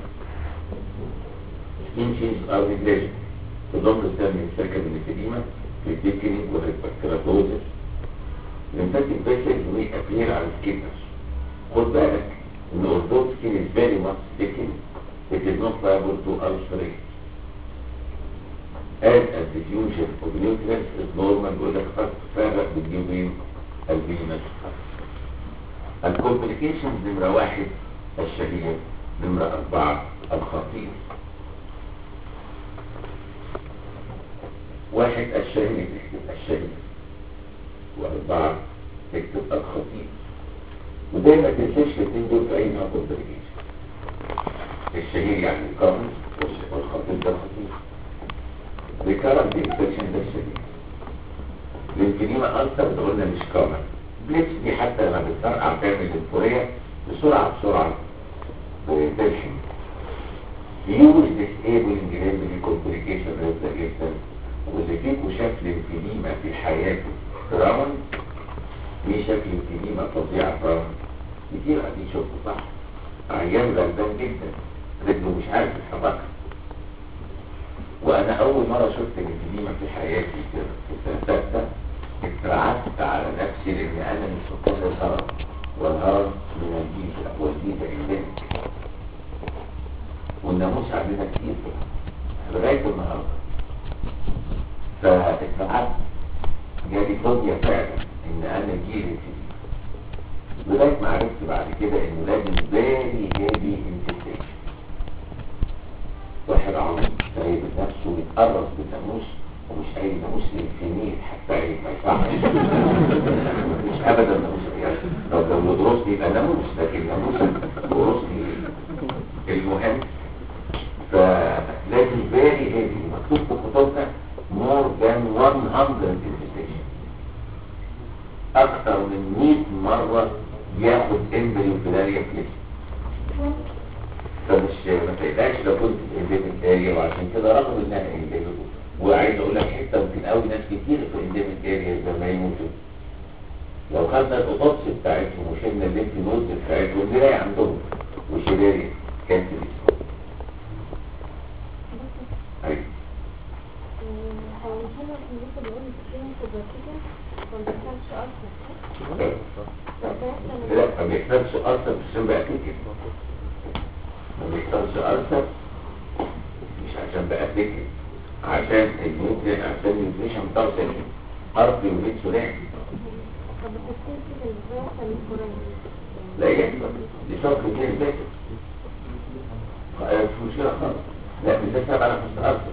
skin changes are negligent. تضم السبب السكندري ليمفيديما في الديكنينج والكيراتوزس. lymphatic vessels may appear على السكين. خد بالك ان although skin is very much thickened it is not liable to ulcerate as a diffusion of nutrients is normal. يقول لك فرق بين الفينس. الكومبليكيشنز نمرة 1 الشهير، نمرة 4 الخطير. 1 الشهير تكتب الشهير، و4 تكتب الخطير. ودايما تنساش الاثنين دول في اي نوع كومبليكيشن. الشهير يعني الكرم والخطير ده الخطير. الكرم دي انفكشن ده الشهير. الانفليما ألسر قلنا مش كامل. بليتش دي حتى لما بتفرقع تعمل الفورية بسرعة وتلحم. يوز disabling memory complication رزة جدا. وإذا فيكوا شكل الانفليما في حياته كراما في شكل الانفليما فظيعة كراما كتير قاعدين شوفوا صح. عيان غلبان جدا رجله مش عارف يتحركها. وأنا أول مرة شفت الانفليما في حياتي في السنة 6 اترعبت على نفسي لان انا من سكان الهرم، والهرم من الجيزة والجيزة اندمج، والناموس عندنا كتير لغاية النهاردة. فاترعبت جالي فوبيا فعلا ان انا جيلي فيه، لغاية ما عرفت بعد كده انه لازم بالي هادي انتسيشن. واحد عظيم سايب نفسه ويتقرص بالناموس، ومش اي ناموس للفينيل حتى ايه ما يصحش مش ابدا ناموس رياضي. لو درسني يبقى ناموس، لكن ناموس درسني المهم. فلازم بالي هادي. مكتوب في خطوطنا more than 100 infestation، اكتر من 100 مرة ياخد امبريو فيلاريا بليس. فمش ما تقلقش لو كنت في انديميك اريا. وعشان كده رغم انها انديميك، وعايز اقول لك حته ممكن قوي ناس كتير في انديميك اريا لما يموتوا لو خدنا الاوتوبس بتاعتهم وشلنا الليمف نود بتاعتهم نلاقي عندهم وشلاري كانسر. ايوه لا ما بيحصلش ألسر عشان بقى تكت، ما بيحصلش ألسر مش عشان بقى تكت، عشان النيوترين، عشان النيوتريشن بتاعه سليم، أرض وبيت سلام. لا يحصل لشرط كتير ذاكر مش مشكلة خالص. لا بالذات سبب على خصوص ألسر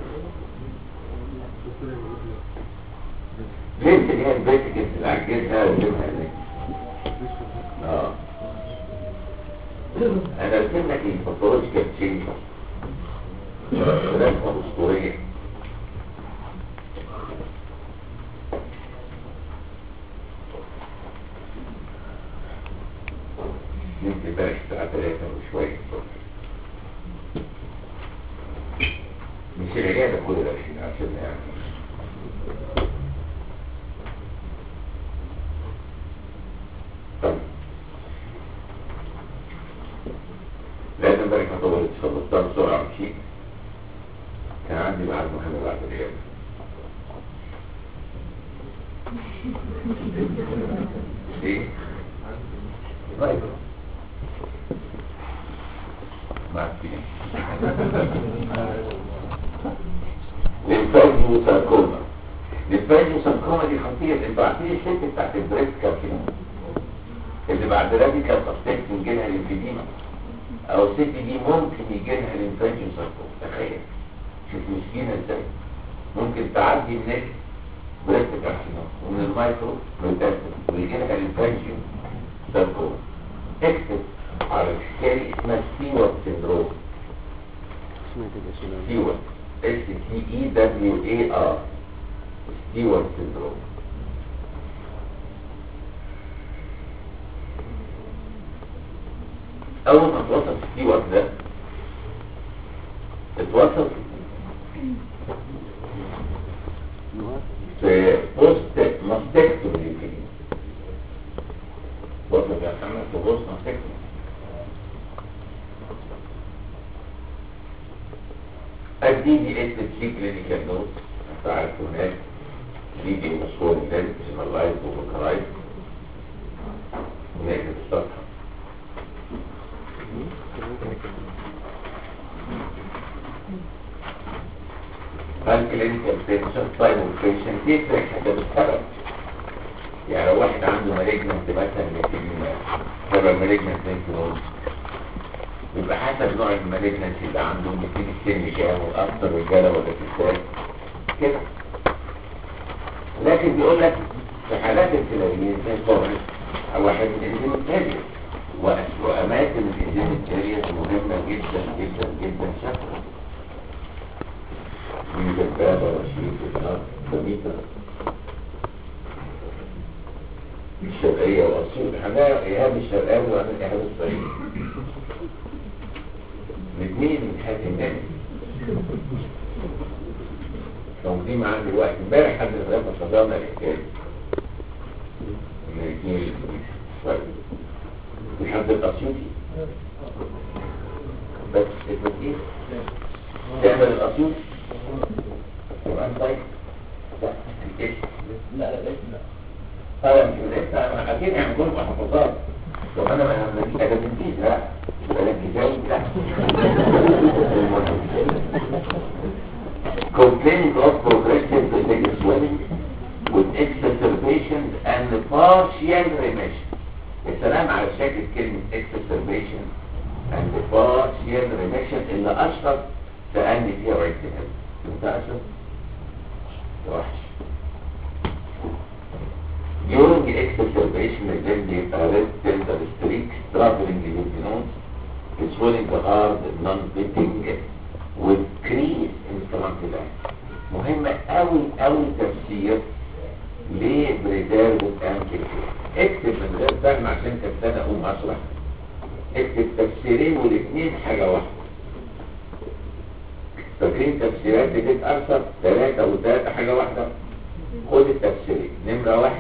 ليه اللي هي البيتك اللي عجزها وجبها ليه؟ انا رسم لك الباثولوجيكال تشينج رسمه اسطوريه. نمت امبارح الساعه 3 وشويه مش العياده كل ده عشان يعني لازم امبارح ما طولتش خلصتها بسرعه ومشيت. كان عندي ميعاد مهم بعد العياده. ايه؟ طيب معك فين؟ للفاجيوساركوما. للفاجيوساركوما دي خطيره. انتوا عارفين الست بتاعت البريست كارسينوما اللي بعد راديكال سسبكشن جالها ليمفيديما، او الست دي ممكن يجيلها ليمفاجيوساركوما. تخيل شوف مسكينه ازاي ممكن تعدي من بريست كارسينوما ومن المايكرو ميتاستاسيس ويجيلها ليمفاجيوساركوما. اكتب على الحكايه اسمها ستيوارت سيندروم. ستيوارت STEWAR ستيوارت سيندروم. اول ما اتوصف ستيوارت ده اتوصف في بوست ماستكتومي كده. وصف يا محمد في بوست ماستكتومي. الDDS في كلينيكال نوت انت عارف هناك دي مشهور جدا جنرالايز وبوكرايز هناك في الصفحه. الكلينيكال بيشن تايم بيشن يفرق حسب السبب. يعني لو واحد عنده مالجنت مثلا سبب مالجنت لينكنود يبقى حسب نوع المالجنت اللي عنده بيبتدي السن كام واكتر رجاله ولا ستات كده. لكن بيقول لك في حالات الكلاريين زي الكورنيش او واحد من الانزيم التالي واماكن الانزيم التاليه مهمه جدا جدا جدا شكرا. من البابا رشيد النار كميتر الشرقية وأسيوط. احنا إيهاب الشرقاوي وأنا إيهاب الصعيدي الاثنين من حياة الناس موجودين معانا دلوقتي. امبارح حد الغلاب صدرنا الحكاية من الاثنين في حد الأسيوطي بس التوكيل تعمل الأسيوطي يبقى طيب لا لا طيب مش لسه اكيد هنقول محافظات لو انا ما اجازتيش لا يبقى لك جاوب لا. complaining of progressive leg swelling with exacerbations and partial remission. السلام على شكل كلمة exacerbation and partial remission اللي اشرف سألني فيها واجتهاد. انت اشرف وحش. During the exacerbation then the red tender streak traveling lymph nodes, swelling the heart, non-beating with crease in frontillae. مهمة قوي قوي تفسير ليه بريزيرفد انكل. اكتب من غير فهم عشان كم سنة اقوم اشرح. اكتب تفسيرين والاثنين حاجة واحدة. فاكرين تفسيرات بتتأثر 3 و3 حاجة واحدة. خد التفسيرين. نمرة 1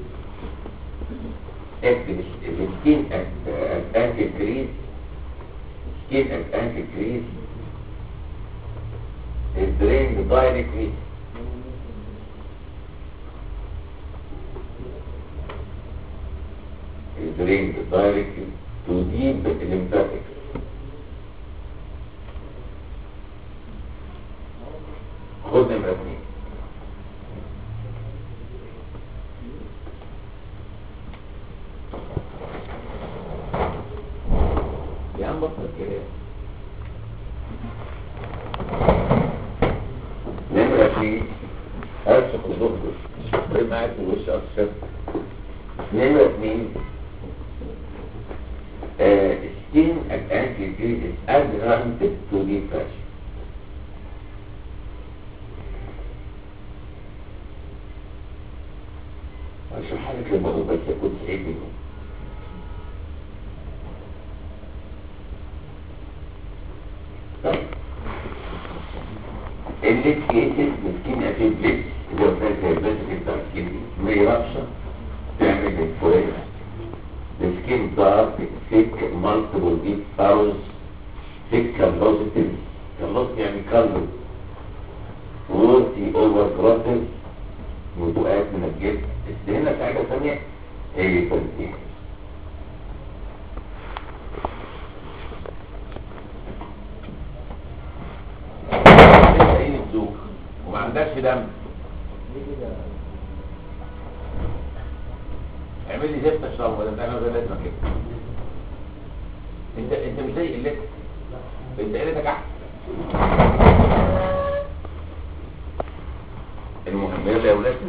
اكتب skin at ankle crease. Skin at ankle crease is drained directly is drained directly to deep lymphatics. خد نمرة 2. يا عم بطل كلام. نمرة 2 أرسخ الدكتور طيب معاك في الوش أكثر. نمرة 2 skin at ankle is adherent to the fascia. أشرح لك لما أقول بس أكون سعيد منه. طيب الليت كيسز مسكين أكيد ليت اللي هو فيها زي الباسك بتاع السكين دي ميرابشن تعمل انفلونزا. The skin dark, thick, multiple deep furrows, thick callosities, callosity يعني كالو warty overgrowth نبوءات من الجلد. هنا في حاجة ثانية هي تنتين. لسه عين الزوج وما عندكش دم اعمل لي زفت الشرب ولا بتعمل غير لازمة كده. انت مش زي قلتك، انت قلتك احسن. المهم يلا يا ولاد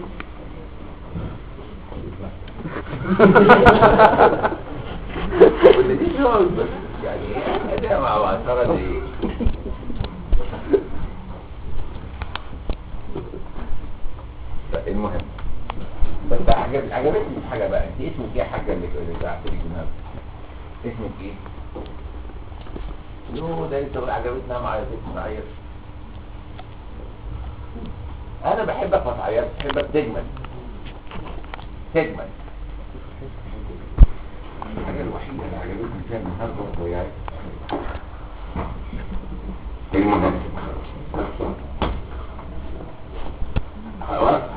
واللي دي شوز بس يعني ايه مع بعضها دي. المهم بس عجبتني حاجه بقى. انت اسمك ايه يا حاجه اللي بعت لي الجناب؟ اسمك ايه؟ يوه ده انت عجبتني ما عيطتش معايا. انا بحبك ما تعيطش، بحبك تجمل الحاجه الوحيده اللي عجبتني فيها النهارده وهي المناسب خلاص.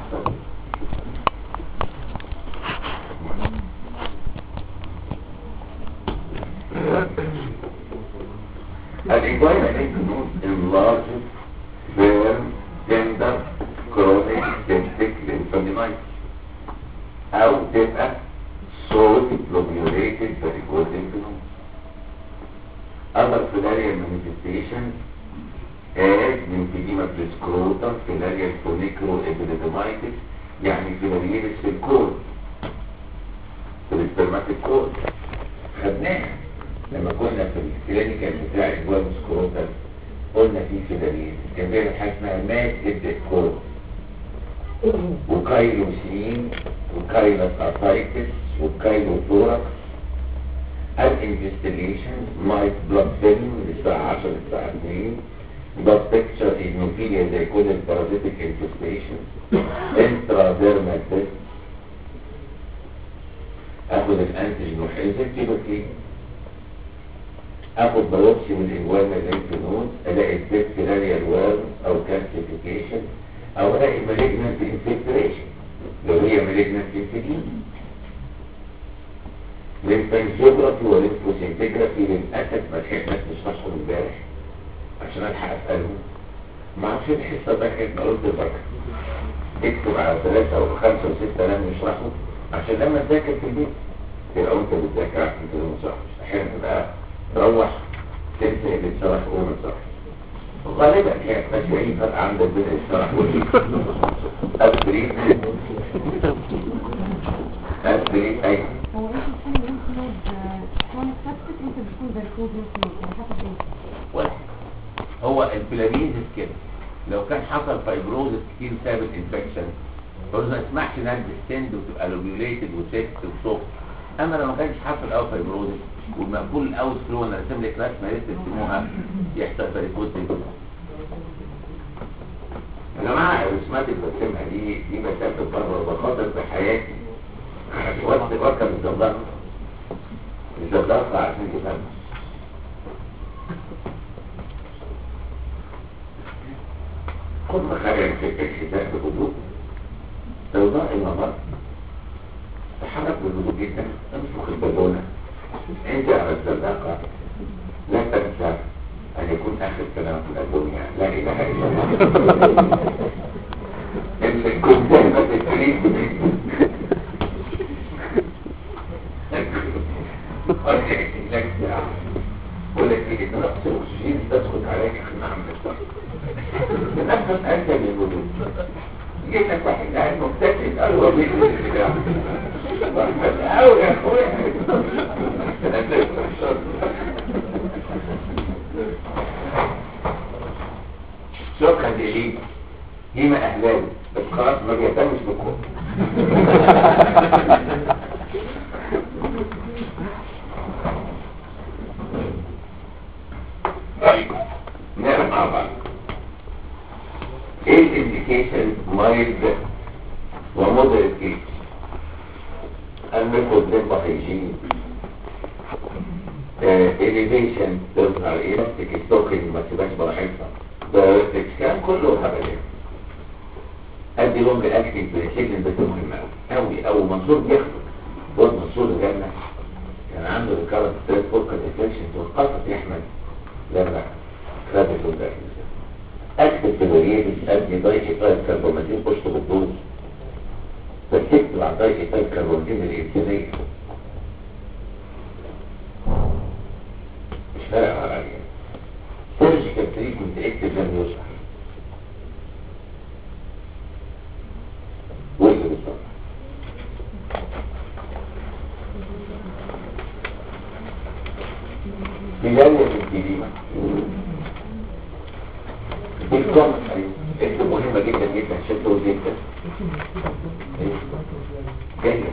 الإجابة للجنود enlarged firm tender chronic cystic lymphadenopathy أو تبقى salt glomerated varicose lymph nodes. Other filarial manifestations as lymphedema prescrotum, filarial folliculoepididymitis يعني filarialis في الكود في السpermatic كود خدناها لما كنا في الكلينيكال بتاع الجوانب سكروتال. قلنا في فيلاريز كان بيعمل حاجه اسمها مات ابدا كود وكايلوسين وكايلوس ارثرايتس وكايلوثوركس. الانفستيليشن مايت بلاد فيلم من الساعه 10 للساعه 2. بلاد بيكتشر ايزنوفيليا زي كل البارازيتيك انفستيشن. انتراديرمال تيست اخد الانتيجين وحيزك كيلو اخد بايوبسي من الانجوانا الليمف نود الاقي الديت فيلاريال ويرم او كالسيفيكيشن او الاقي مالجنانت انفلتريشن لو هي مالجنانت انفلتريشن. ليمفانجيوجرافي وليمفوسينتجرافي للاسف ما لحقناش نشرحهم امبارح عشان الحق اسالهم. ما اعرفش الحصه بقى كانت قلت البركه اكتب على 3 و5 و6 لم يشرحوا عشان لما تذاكر في البيت تبقى وانت بتذاكر عشان كده ما تصحش. احيانا تبقى تروح تنسى اللي اتشرح وما اتشرحش. غالبا هي ماشي اي فرق عندك بين الشرح والتدريب. التدريب ايوه هو انت بتكون كرونيك سبتك انت بتكون فاريكوز يعني حسب ايه؟ واحد هو الفيلاريزس كده لو كان حصل فايبروزس كتير بسبب الانفكشن فلازم ما اسمحش انها تستند وتبقى لوبيوليتد وسيكت وسوفت. اما لو ما كانش حصل او فايبروزس والمقبول الاول سلو انا رسم لك رسمه لسه تسموها يحصل فاريكوز كده. يا جماعه الرسمات اللي برسمها دي مسافه بره وبخاطر بحياتي وقت بركب الزبدات عشان تفهم. خد مخارج في الحساب بهدوء توضاء النظر تتحرك بهدوء جدا، انفخ البالونه، انت على الزلاقه، لا تنسى ان يكون اخر كلام في الدنيا لا اله الا الله. اللي كنت ما تدريب ارجع لك ساعه ولك ايه نقص الاكسجين تسقط عليك احنا عملنا تنفس انت من الوجود. جيت لك واحد قاعد مكتشف قالوا بيه البتاع قوي يا اخويا شكرا ليه هيما اهلاوي بس خلاص ما بيهتمش بالكوره. طيب نقرا مع بعض ايه الانديكيشن مايلد ومودريت كيس الميثود لمبا هيجين اليفيشن تظهر الاستيك ستوكينج ما تبقاش براحتها دايركتكس كلام كله هبل. ادي لونج اكتنج بريسيجن ده مهم قوي قوي. منصور بياخده بص منصور جالنا كان عنده ريكارنت ستريس فوكال انفكشن والقصص يحمل لما خدت له اكتب في الريابس ادي دايكيتايل كربوناتين قشطه بالدوز بس تكتب على دايكيتايل كربوناتين الانسانيه مش فارق على عليها. سيرجيكال تريتمنت اكتب لم يشرح واللي بالظبط بلانية الكلمة بالكم اسم مهمة جدا جدا شكله جدا جدا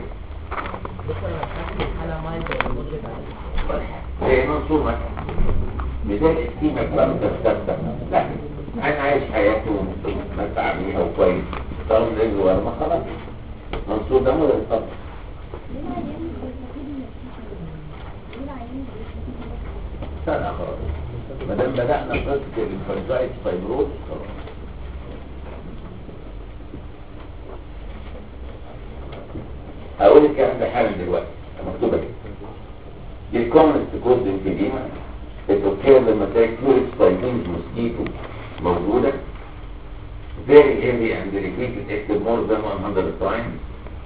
زي منصور مثلا مثال استيمة بلانتر ثابتة لا انا عايش حياته ومتمتع بيها وكويس طالما رجل ورمى خلاص منصور ده مو ينطبق. سنة خلاص مادام بدأنا قصة الفرزايت فايبروز خلاص. هقول الكلام ده حالا دلوقتي مكتوبة كده. دي الكومنت كوز انفيديما بتوكير لما تلاقي كيوريس فايبينز موسكيتو موجودة very heavy and repeated active more than 100 times.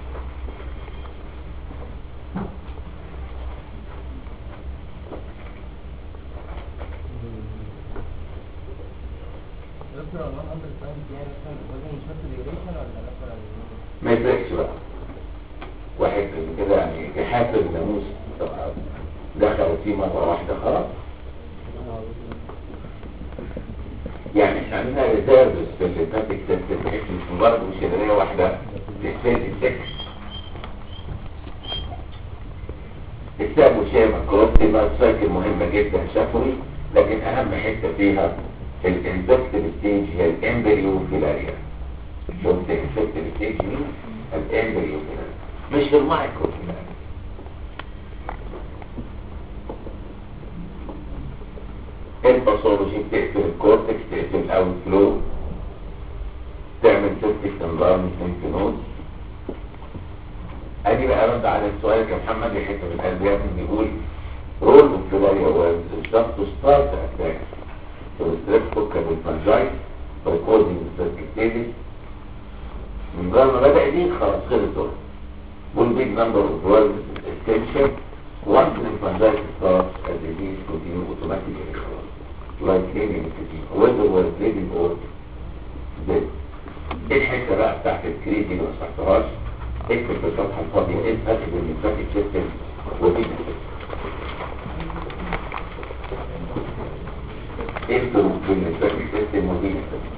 ما يفرقش بقى واحد كده يعني يحافظ ناموس دخل فيه مرة واحدة خلاص. يعني احنا عندنا ريزيرفز في الليمفاتيك سيستم بحيث مش مجرد مشدرية واحدة تحتاج السكس الساب وشامة كروبتي ما سايكل مهمة جدا شفوي لكن اهم حتة فيها الانفكتيف ستيج هي الامبريو فيلاريا. شفت الانفكتيف ستيج مين؟ الامبريو فيلاريا مش في المايكرو فيلاريا. الباثولوجي بتقفل الكورتكس تقفل الاوت فلو تعمل سيستيك انفايرمنت لينف ادي بقى رد على السؤال يا محمد يحس بالقلب يا ابني بيقول رول اوف فيلاريا was just to start the attack to restrict focal meningitis by causing infectious من غير ما بدأ دي خلاص خلصوا. One big number of words is essential. Once the meningitis starts, a disease continue automatically خلاص. Like living whether was living or dead. ايه الحته بقى بتاعت الكريز اللي ما شرحتهاش؟ اكتب في الصفحه الفاضيه ايه الفرق بين الليمفاتيك سيستم وفينا سيستم؟ ايه الفروق بين الليمفاتيك سيستم وفينا سيستم؟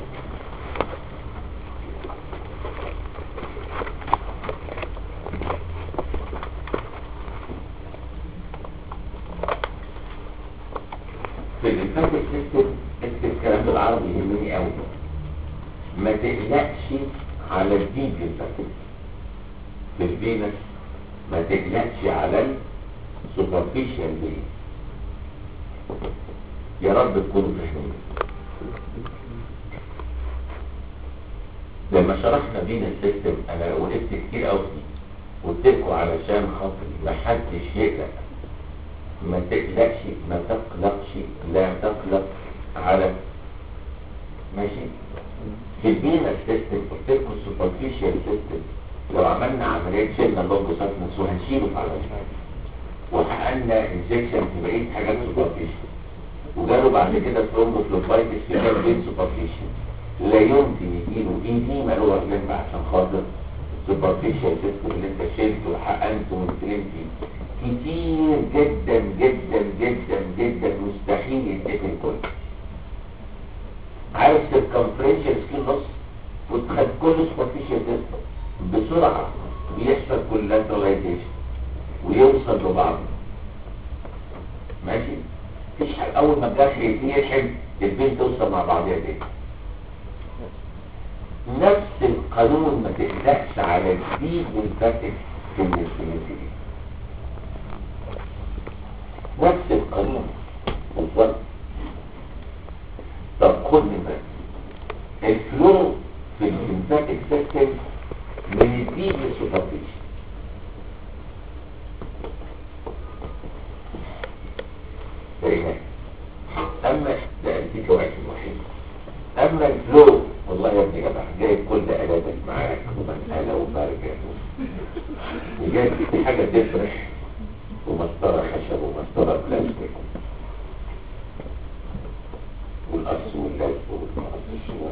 في الليمفاتيك سيستم اكتب الكلام بالعربي يهمني قوي. ما تقلقش على الديب ليمفاتيك في الفينس، ما تقلقش على السوبرفيشال فين. يا رب تكونوا فاهمين. لما شرحنا فينس سيستم انا وقفت كتير قوي قلتلكوا علشان خاطري محدش يقلق، ما تقلقش، ما تقلقش، لا تقلق على ماشي. في البينا سيستم قلتلكوا السوبرفيشال سيستم لو عملنا عملية شلنا اللونج ساكنس وهنشيله على وحققنا انجكشن في بقية حاجات سوبرفيشال وجاله بعد كده ثرومبوفلوبايتس في البين سوبرفيشال، لا يمكن يجيله ايديما لور لمبة عشان خاطر السوبرفيشال سيستم اللي انت شلته وحقنته وانفلمتي كتير جدا جدا جدا جدا مستحيل يتقفل كله. عارف سيركمفرنشال سكين لوس وتخد كل سوبرفيشال سيستم بسرعة بيحصل كولاتراليزيشن ويوصل لبعضه ماشي. مفيش حاجة اول ما الجرح يلحم البين توصل مع بعضها تاني. نفس القانون ما تقلقش على الجديد والفاتح في الانسولين، نفس القانون بالظبط. طب خد من بالك الفلو في الليمفاتيك سيستم من الديب للسوبرفيشال. اما ده الفكره واحد الوحيد. اما الفلو والله يا ابني جدع جايب كل آلاتك معاك ومسألة وبرجع وجايب حاجة تفرح ومسطرة خشب ومسطرة بلاستيك والقص واللزق والمقص الشوار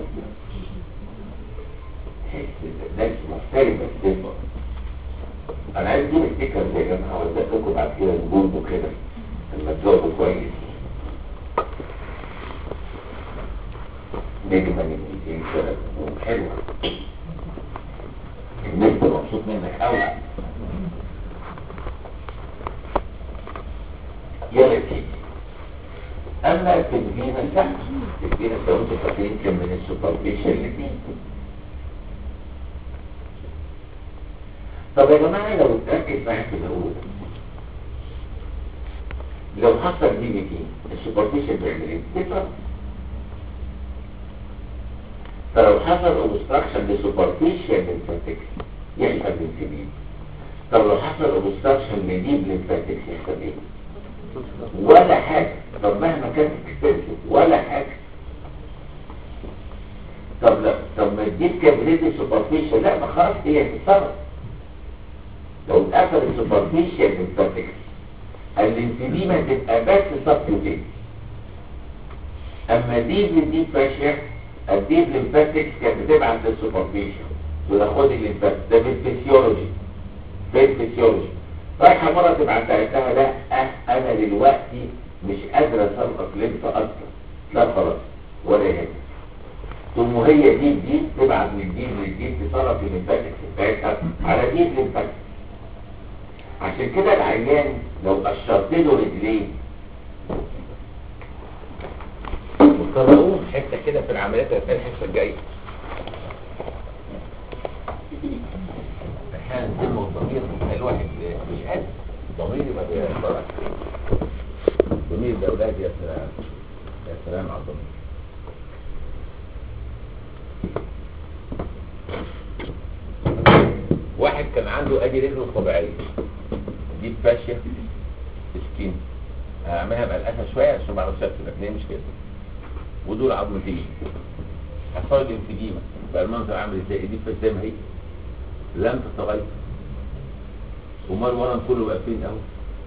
حس الناس محترمة الدفع. انا عايز دي الفكرة زي يا جماعة وزاق لكم بعد كده نقوله كده لما تجاوبوا كويس نجمة نجمتين كده حلوة الناس مبسوط منك قوي. يلا تيجي اما في الفينا سهل، الفينا لو انتوا فاكرين كان من السوبرفيشال الاثنين. طب يا جماعة لو تركز معايا في الاول، لو حصل دي بي السوبرفيشال بيعمل ايه؟ بيفرق. فلو حصل اوبستراكشن لسوبرفيشال ليمفاتيكس يحصل انسولين. طب لو حصل اوبستراكشن لديب ليمفاتيكس يحصل ايه؟ ولا حاجه. طب مهما كانت اكسبنسيف ولا حاجه. طب ما الديب كابريتي سوبرفيشال لا ما خلاص هي هتتصرف. لو اتقفل السوبرفيشال ليمفاتيكس الانسولين هتبقى بس سبكوتين. اما ديب فاشيه الديب ليمفاتيكس كانت بتبعت للسوبرفيشال وتاخد الليمفاتيكس. ده في الفسيولوجي، في الفسيولوجي رايحه مره تبعت لها لا انا دلوقتي مش قادره اصرف ليمف اصلا، لا خلاص ولا يهمك. ثم هي دي تبعت من ديب للديب تصرف الليمفاتيكس بتاعتها على ديب ليمفاتيكس. عشان كده العيان لو قشرت له رجليه وكرهوه حته كده في العمليات هتلاقي الحصه الجايه احيانا سمه الضمير الواحد مش قادر ضميري ما بيعبرك. ضمير ده اولاد يا سلام يا سلام على الضمير. واحد كان عنده ادي رجله الطبيعيه دي فاشيه سكين هعملها بقلقاسها شويه عشان ما اعرفش اكتب لكن هي مش كده ودول عظمتين حصل لي انفديمه بقى المنظر عامل ازاي؟ دي زي ما هي لم تتغير. امال الورم كله بقى فين اهو.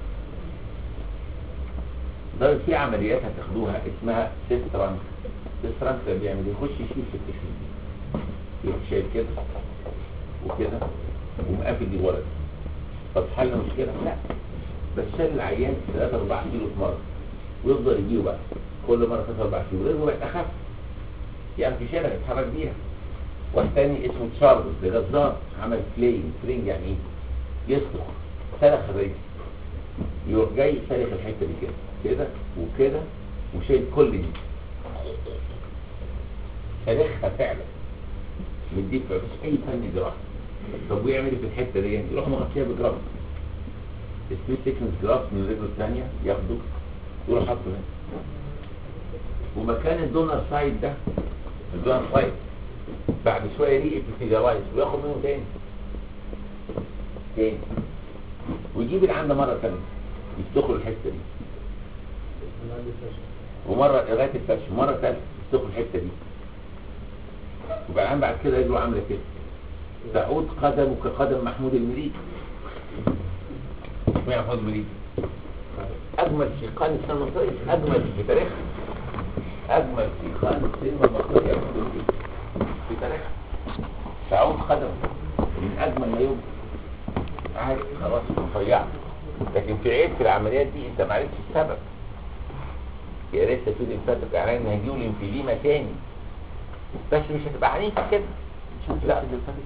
ده في عمليات هتاخدوها اسمها سيسترانك. سيسترانك ده بيعمل يخش يشيل في التشريح يروح شايل كده وكده ومقافل دي ورد. طب حل مشكله؟ لا بس شال العيان 3-4 كيلو في مره ويفضل يجيله بقى كل مره 3-4 كيلو رجله بقت اخف يعني في شارع يتحرك بيها. واحد تاني اسمه تشارلز بغزار عمل فلينج يعني ايه؟ يصرخ سلخ الرجل يروح جاي سالخ الحته دي كده كده وكده وشايل كل دي سالخها فعلا مديك مفيش اي فن جراحه. طب ويعمل ايه في الحته دي؟ يروح مغطيها بجرام سبيس سيكنس جراف من رجله الثانيه ياخده يروح حاطه هنا ومكان الدونر سايد ده الدونر سايد بعد شويه ليه ابيثيلايز وياخد منه تاني تاني ويجيب العند مره ثانيه يفتخروا الحته دي ومره لغايه الفشل مره ثالثه يفتخروا الحته دي يبقى العند بعد كده رجله عامله كده تعود قدمه كقدم محمود المليجي. اسمه محمود المليجي اجمل شيخان السينما المصريه اجمل في تاريخها اجمل شيخان السينما المصريه في تاريخها تعود قدمه من اجمل ما يمكن عارف خلاص رفيعه لكن في عيب في العمليات دي انت ما عرفتش السبب يا ريت تفيد الفتك اعلان ان هيجيوا ليمفيديما تاني بس مش هتبقى عنيفه كده لا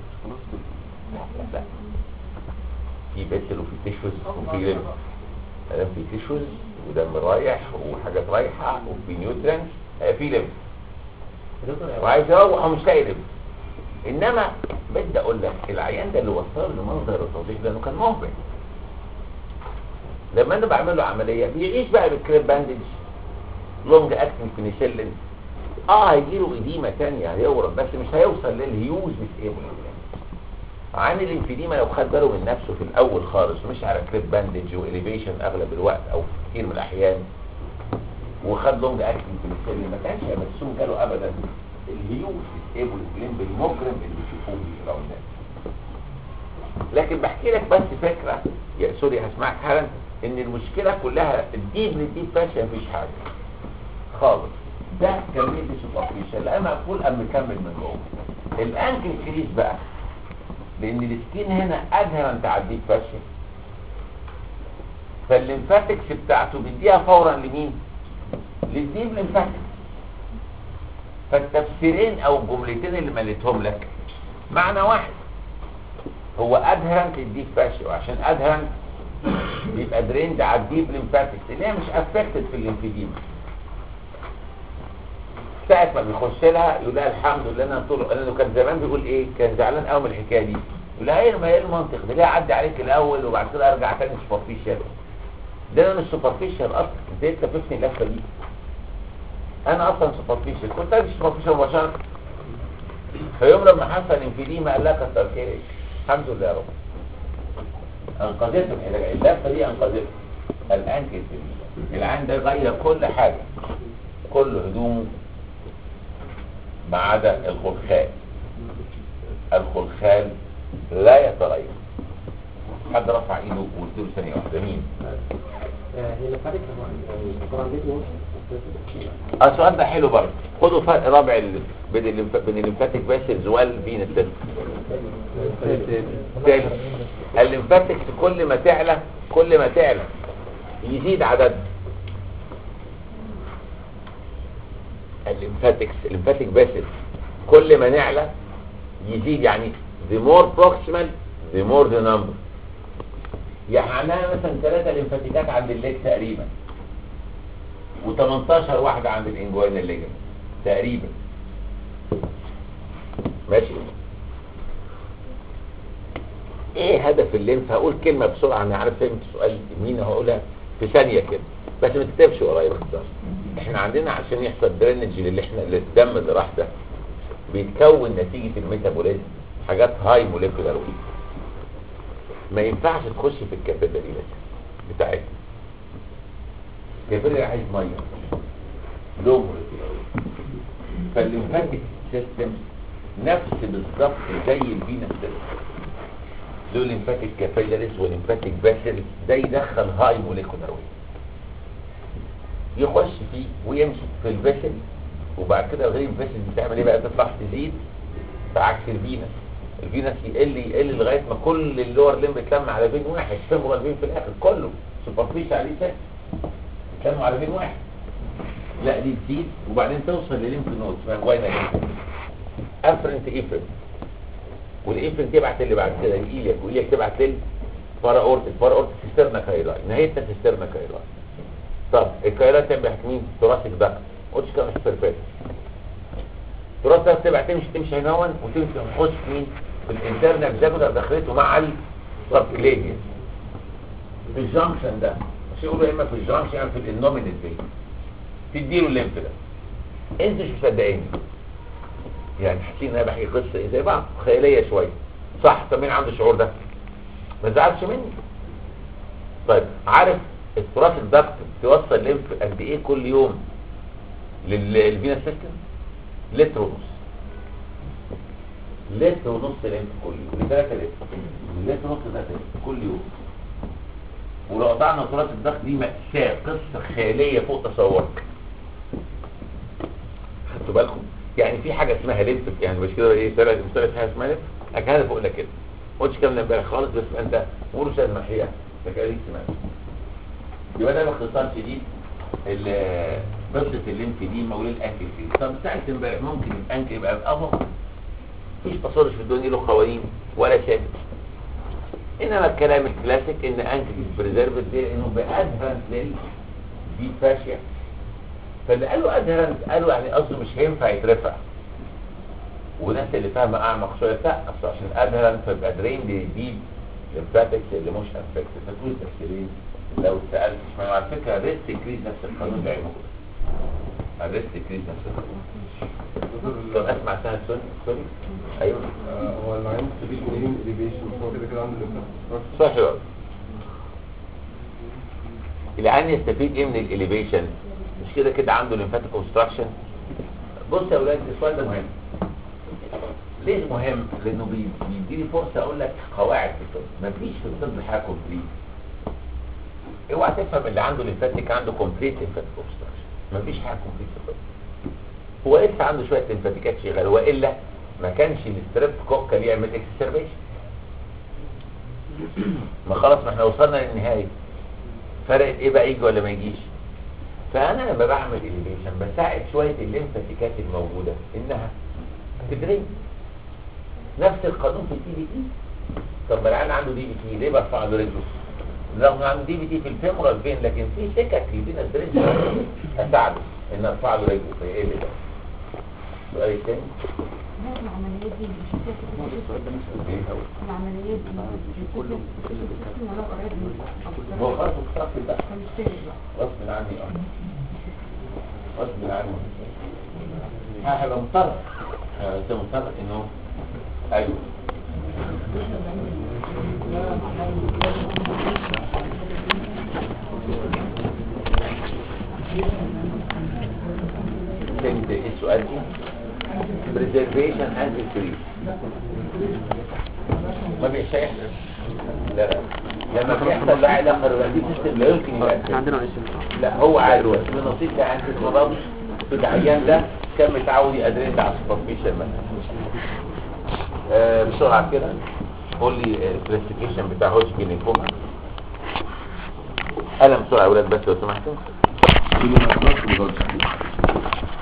لا في بسل وفي تيشوز وفي ليمف في تيشوز ودم رايح وحاجات رايحه وفي نيوترينز في ليمف وعايز اروح ومش لاقي ليمف. انما بدي اقول لك العيان ده اللي وصل لمنظر التوضيح لانه كان مهبل لما انا بعمل له عمليه بيعيش بقى بالكريب باندج لونج اكتنج بنسلين هيجي له اديمه ثانيه هيورم بس مش هيوصل للهيوز ديسيبل. عن الانفيديما لو خد باله من نفسه في الاول خالص مش على كريب باندج واليفيشن اغلب الوقت او كتير من الاحيان وخد لونج اكتنج بنسلين ما كانش هيمسوه جاله ابدا الهيوز ديسيبل الجليمب المجرم اللي بيشوفوه في الراوندات. لكن بحكي لك بس فكره يا سوري هسمعك حالا ان المشكله كلها الديب للديب فاشل مفيش حاجه خالص ده كميه سوبرفيشال لا مقفول ام مكمل من جوه. الانكل كريس بقى لان السكين هنا ادهرنت على الديب فاشل فالليمفاتكس بتاعته بيديها فورا لمين؟ للديب ليمفاتكس. فالتفسيرين او الجملتين اللي مليتهم لك معنى واحد هو ادهرنت الديب فاشل وعشان ادهرنت بيبقى دريند على الديب ليمفاتكس اللي هي مش افكتد في الليمفيديما. ساعة ما بيخش لها يقول لها الحمد لله انا طول لانه كان زمان بيقول ايه كان زعلان قوي من الحكايه دي يقول لها ايه ما هي المنطق ده ليه اعدي عليك الاول وبعد كده ارجع تاني سوبرفيشال ده انا مش سوبرفيشال اصلا انت لففتني اللفه دي انا اصلا سوبرفيشال كنت مش سوبرفيشال مباشره. فيوم لما حصل انفيديما قال لها كتر خيرك الحمد لله يا رب انقذتهم اللفه دي انقذتهم. الان كده العين ده غير كل حاجه كل هدومه ما عدا الخلخال. الخلخال لا يتغير. حد رفع ايده وقلت له ثانيه واحده مين؟ هي الفرق طبعا السؤال ده حلو برضه. خدوا فرق رابع بين الليمفاتيك فيسلز والفينس فيسلز. الليمفاتيكس كل ما تعلى يزيد عدد الليمفاتيك فيسلز كل ما نعلى يزيد يعني the more proximal the more the number. يعني عندنا مثلا 3 ليمفاتيكات عند الليج تقريبا و18 واحدة عند الانجوين الليجن تقريبا ماشي. ايه هدف الليمف؟ هقول كلمة بسرعة انا عارف فهمت السؤال مين هقولها في ثانية كده بس ما تكتبش ورايا باختصار. احنا عندنا عشان يحصل درينج للدم اللي راح ده بيتكون نتيجة الميتابوليزم حاجات هاي موليكولار ويت ما ينفعش تخش في الكابيلاري بس بتاعتنا. الكابيلاري عايز ميه لو موليكولار ويت. فالليمفاتيك سيستم نفس بالظبط زي الفينس سيستم له ليمفاتيك كابيلاريز وليمفاتيك فاسلز ده يدخل هاي موليكولار ويت يخش فيه ويمشي في الفاسل وبعد كده غير الفاسل بتعمل ايه بقى تطلع تزيد بعكس الفينس يقل لغايه ما كل اللور ليمب يتلم على فين واحد فيمورال فين في الاخر كله سوبرفيشال عليه سهل يتلموا على فين واحد. لا دي تزيد وبعدين توصل لليمف نود اسمها جواينا ليمف افرنت ايفرنت والافرنت تبعت اللي بعد كده الايلياك والايلياك تبعت للفارا اورتيك سيسترنا كايلاي نهايتها سيسترنا كايلاي. طب الكايلاي تبعت مين؟ توراسيك داكت قلتش كده مش بيرفكت. توراسيك داكت تبعت تمشي هنون وتمشي تخش مين؟ في الانترنال جاكولار دخلته مع السبكليفيان في الجانكشن ده مش يقولوا اما في الجانكشن يعني في الانومينال فين تديله الليمف ده. انتوا مش مصدقيني يعني حاسين ان انا بحكي قصه زي بعض خياليه شويه صح؟ طب مين عنده الشعور ده؟ ما تزعلش مني. طيب عارف التراث الضغط بتوصل ليمف قد ايه كل يوم للفينا سيستم؟ لتر ونص. لتر ونص ليمف كل يوم، 3 لتر. لتر ونص ده كل يوم. ولو قطعنا تراث الضغط دي مأساة، قصة خيالية فوق تصورك. خدتوا بالكم؟ يعني في حاجة اسمها ليمف، يعني مش كده ايه مثلث حاجة اسمها ليمف؟ اكاد بقول لك كده. ما قلتش كلام امبارح خالص، بس انت مش لازم احياها. ده كده ليك سمعت. يبقى ده باختصار شديد قصة الليمف دي مولي الانكل فيه. طب سألت امبارح ممكن الانكل يبقى بأفضل؟ مفيش تصرف في الدنيا له قوانين ولا ثابت. انما الكلام الكلاسيك ان انكل بريزيرفد دي انه بأدهرنت دي فاشية. فاللي قالوا ادهرنت قالوا يعني قصده مش هينفع يترفع. والناس اللي فاهمه اعمق شويه لا، اصل عشان ادهرنت فيبقى درين دي الليمفاتكس اللي مش افكتد. فتقول تفسيرين لو سالت اشمعنى. على فكره الريست كريز نفس القانون اللي عمله الريست كريز نفس القانون. طب اسمع سنه سوري ايوه هو اللي عايز تبيل منين اليفيشن هو كده كده عنده الليمفاتيك صح يا الان يستفيد ايه من الاليفيشن؟ مش كده كده عنده ليمفاتيك اوبستراكشن. بص يا اولاد السؤال ده مهم. ليه مهم؟ لانه بيديني فرصه اقول لك قواعد في الطب. مفيش في الطب حاجه كومبليت. اوعى تفهم اللي عنده ليمفاتيك عنده كومبليت ليمفاتيك اوبستراكشن. مفيش حاجه كومبليت في الطب. هو لسه عنده شويه ليمفاتيكات شغاله، والا ما كانش الستريبتوكوكال يعمل اكسسربيشن. ما خلاص ما احنا وصلنا للنهايه. فرقت ايه بقى يجي ولا ما يجيش؟ فانا لما بعمل اليفيشن بساعد شويه الليمفاتيكات الموجوده انها تدرين. نفس القانون في الدي بي تي. طب ما العيان عنده دي بي تي ليه برفع له رجله؟ رغم عنده دي بي تي في الفيمورال فين، لكن في سكك يدينا الدرين اساعده ان ارفع له رجله فيقل ده. سؤال الثاني العمليات دي مش العمليات دي كله هو خلاص مستقبل بقى غصب عني غصب عني هيبقى مضطر. انت مضطر انه ايوه فهمت ايه السؤال دي؟ preservation and increase ما بيحصل. لا لما بيحصل لا علاقه بالرئيس السيستم لا يمكن يبقى لا هو عارف بس النصيب ده عند المرض في العيان ده كان متعود يقدرين على السبورفيشن مثلا. بسرعه كده قول لي الكلاسيفيكيشن بتاع هوجكن لينفوما. قلم بسرعه يا اولاد بس لو سمحتوا.